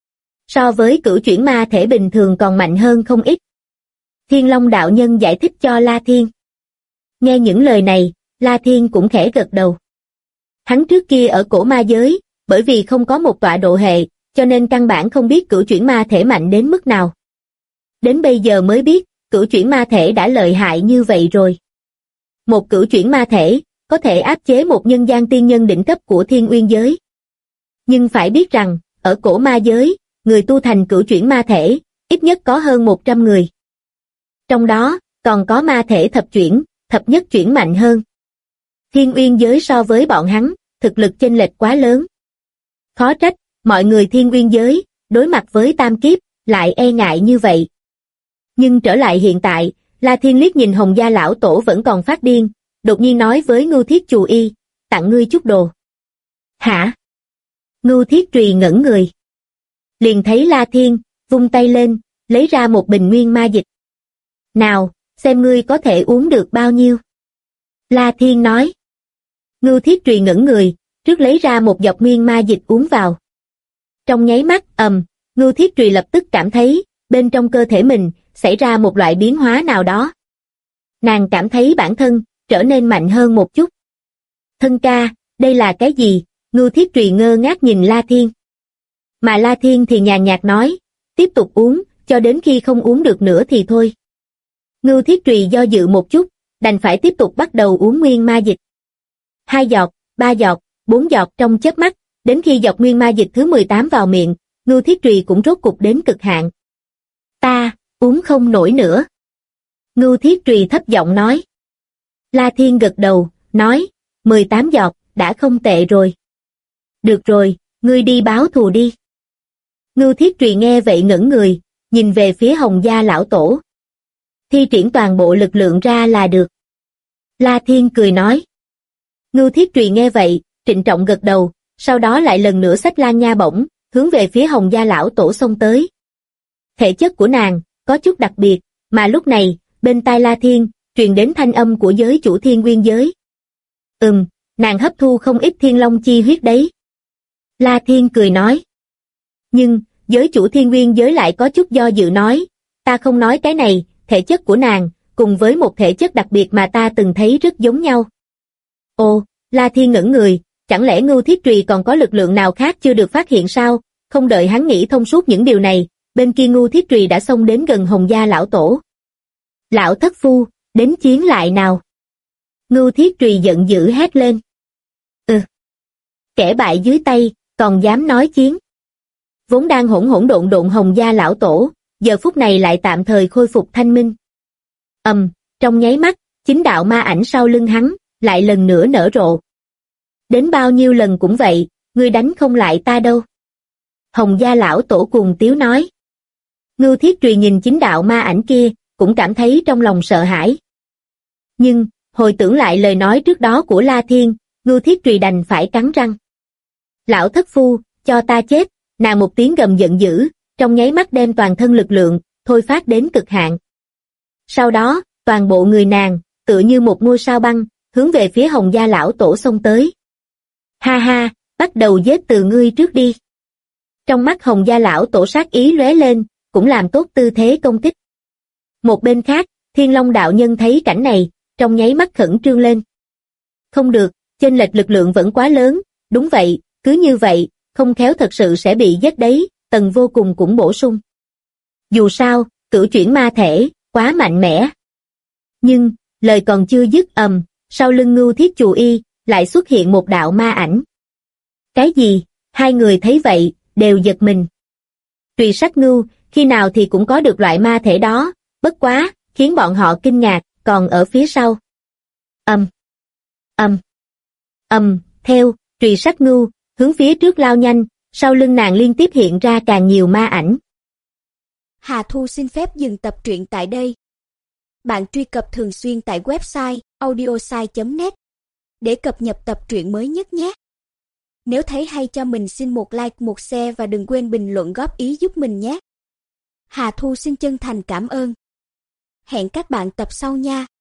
So với cửu chuyển ma thể bình thường còn mạnh hơn không ít. Thiên Long đạo nhân giải thích cho La Thiên. Nghe những lời này, La Thiên cũng khẽ gật đầu. Hắn trước kia ở cổ ma giới, bởi vì không có một tọa độ hệ, cho nên căn bản không biết cửu chuyển ma thể mạnh đến mức nào. Đến bây giờ mới biết, cửu chuyển ma thể đã lợi hại như vậy rồi. Một cửu chuyển ma thể, có thể áp chế một nhân gian tiên nhân đỉnh cấp của Thiên Uyên giới. Nhưng phải biết rằng, ở cổ ma giới, người tu thành cửu chuyển ma thể, ít nhất có hơn 100 người. Trong đó, còn có ma thể thập chuyển, thập nhất chuyển mạnh hơn. Thiên Uyên giới so với bọn hắn, thực lực chênh lệch quá lớn. Khó trách, mọi người Thiên Uyên giới, đối mặt với tam kiếp, lại e ngại như vậy. Nhưng trở lại hiện tại, La Thiên liếc nhìn Hồng gia lão tổ vẫn còn phát điên, đột nhiên nói với Ngưu Thiết Chù Y, tặng ngươi chút đồ. Hả? Ngưu Thiết Trùy ngẩn người. Liền thấy La Thiên, vung tay lên, lấy ra một bình nguyên ma dịch. Nào, xem ngươi có thể uống được bao nhiêu. La Thiên nói. Ngưu Thiết Trùy ngẩn người, trước lấy ra một giọt nguyên ma dịch uống vào. Trong nháy mắt, Ngưu Thiết Trùy lập tức cảm thấy, bên trong cơ thể mình, xảy ra một loại biến hóa nào đó. Nàng cảm thấy bản thân, trở nên mạnh hơn một chút. Thân ca, đây là cái gì? Ngưu Thiết Trùy ngơ ngác nhìn La Thiên. Mà La Thiên thì nhàn nhạt nói, tiếp tục uống, cho đến khi không uống được nữa thì thôi. Ngưu Thiết Trùy do dự một chút, đành phải tiếp tục bắt đầu uống nguyên ma dịch. 2 giọt, 3 giọt, 4 giọt trong chớp mắt, đến khi giọt nguyên ma dịch thứ 18 vào miệng, Ngưu Thiết Trùy cũng rốt cục đến cực hạn. Ta, uống không nổi nữa. Ngưu Thiết Trùy thấp giọng nói. La Thiên gật đầu, nói, 18 giọt, đã không tệ rồi. Được rồi, ngươi đi báo thù đi. Ngưu Thiết Trùy nghe vậy ngẩn người, nhìn về phía Hồng gia lão tổ. Thi triển toàn bộ lực lượng ra là được. La Thiên cười nói. Ngưu Thiết Trùy nghe vậy, trịnh trọng gật đầu, sau đó lại lần nữa xách Lan Nha bổng, hướng về phía Hồng gia lão tổ xông tới. Thể chất của nàng, có chút đặc biệt, mà lúc này, bên tai La Thiên, truyền đến thanh âm của giới chủ Thiên Nguyên giới. Nàng hấp thu không ít thiên long chi huyết đấy. La Thiên cười nói. Nhưng, giới chủ Thiên Nguyên giới lại có chút do dự nói, ta không nói cái này, thể chất của nàng, cùng với một thể chất đặc biệt mà ta từng thấy rất giống nhau. Ồ, La Thiên ngẩn người, chẳng lẽ Ngưu Thiết Trùy còn có lực lượng nào khác chưa được phát hiện sao? Không đợi hắn nghĩ thông suốt những điều này, bên kia Ngưu Thiết Trùy đã xông đến gần Hồng gia lão tổ. Lão thất phu, đến chiến lại nào. Ngưu Thiết Trùy giận dữ hét lên. Kẻ bại dưới tay, còn dám nói chiến. Vốn đang hỗn hỗn độn độn Hồng gia lão tổ, giờ phút này lại tạm thời khôi phục thanh minh. Trong nháy mắt, chính đạo ma ảnh sau lưng hắn, lại lần nữa nở rộ. Đến bao nhiêu lần cũng vậy, ngươi đánh không lại ta đâu. Hồng gia lão tổ cuồng tiếu nói. Ngưu Thiết Trùy nhìn chính đạo ma ảnh kia, cũng cảm thấy trong lòng sợ hãi, Nhưng, hồi tưởng lại lời nói trước đó của La Thiên, Ngưu Thiết Trùy đành phải cắn răng. Lão thất phu, cho ta chết, nàng một tiếng gầm giận dữ, trong nháy mắt đem toàn thân lực lượng, thôi phát đến cực hạn. Sau đó, toàn bộ người nàng, tựa như một ngôi sao băng, hướng về phía Hồng Gia lão tổ xông tới. Ha ha, bắt đầu giết từ ngươi trước đi. Trong mắt Hồng Gia lão tổ sát ý lóe lên, cũng làm tốt tư thế công kích. Một bên khác, Thiên Long đạo nhân thấy cảnh này, trong nháy mắt khẩn trương lên. Không được, chênh lệch lực lượng vẫn quá lớn, đúng vậy, cứ như vậy, không khéo thật sự sẽ bị giết đấy, Tần Vô Cùng cũng bổ sung. Dù sao, cửu chuyển ma thể, quá mạnh mẽ. Nhưng, lời còn chưa dứt sau lưng Ngưu Thiết Chù Y, lại xuất hiện một đạo ma ảnh. Cái gì? Hai người thấy vậy, đều giật mình. Trùy Sắc Ngưu, khi nào thì cũng có được loại ma thể đó, bất quá, khiến bọn họ kinh ngạc, còn ở phía sau. Theo, Trùy Sắc Ngưu, hướng phía trước lao nhanh, sau lưng nàng liên tiếp hiện ra càng nhiều ma ảnh. Hà Thu xin phép dừng tập truyện tại đây. Bạn truy cập thường xuyên tại website audiosai.net để cập nhật tập truyện mới nhất nhé. Nếu thấy hay cho mình xin một like, một share và đừng quên bình luận góp ý giúp mình nhé. Hà Thu xin chân thành cảm ơn. Hẹn các bạn tập sau nha.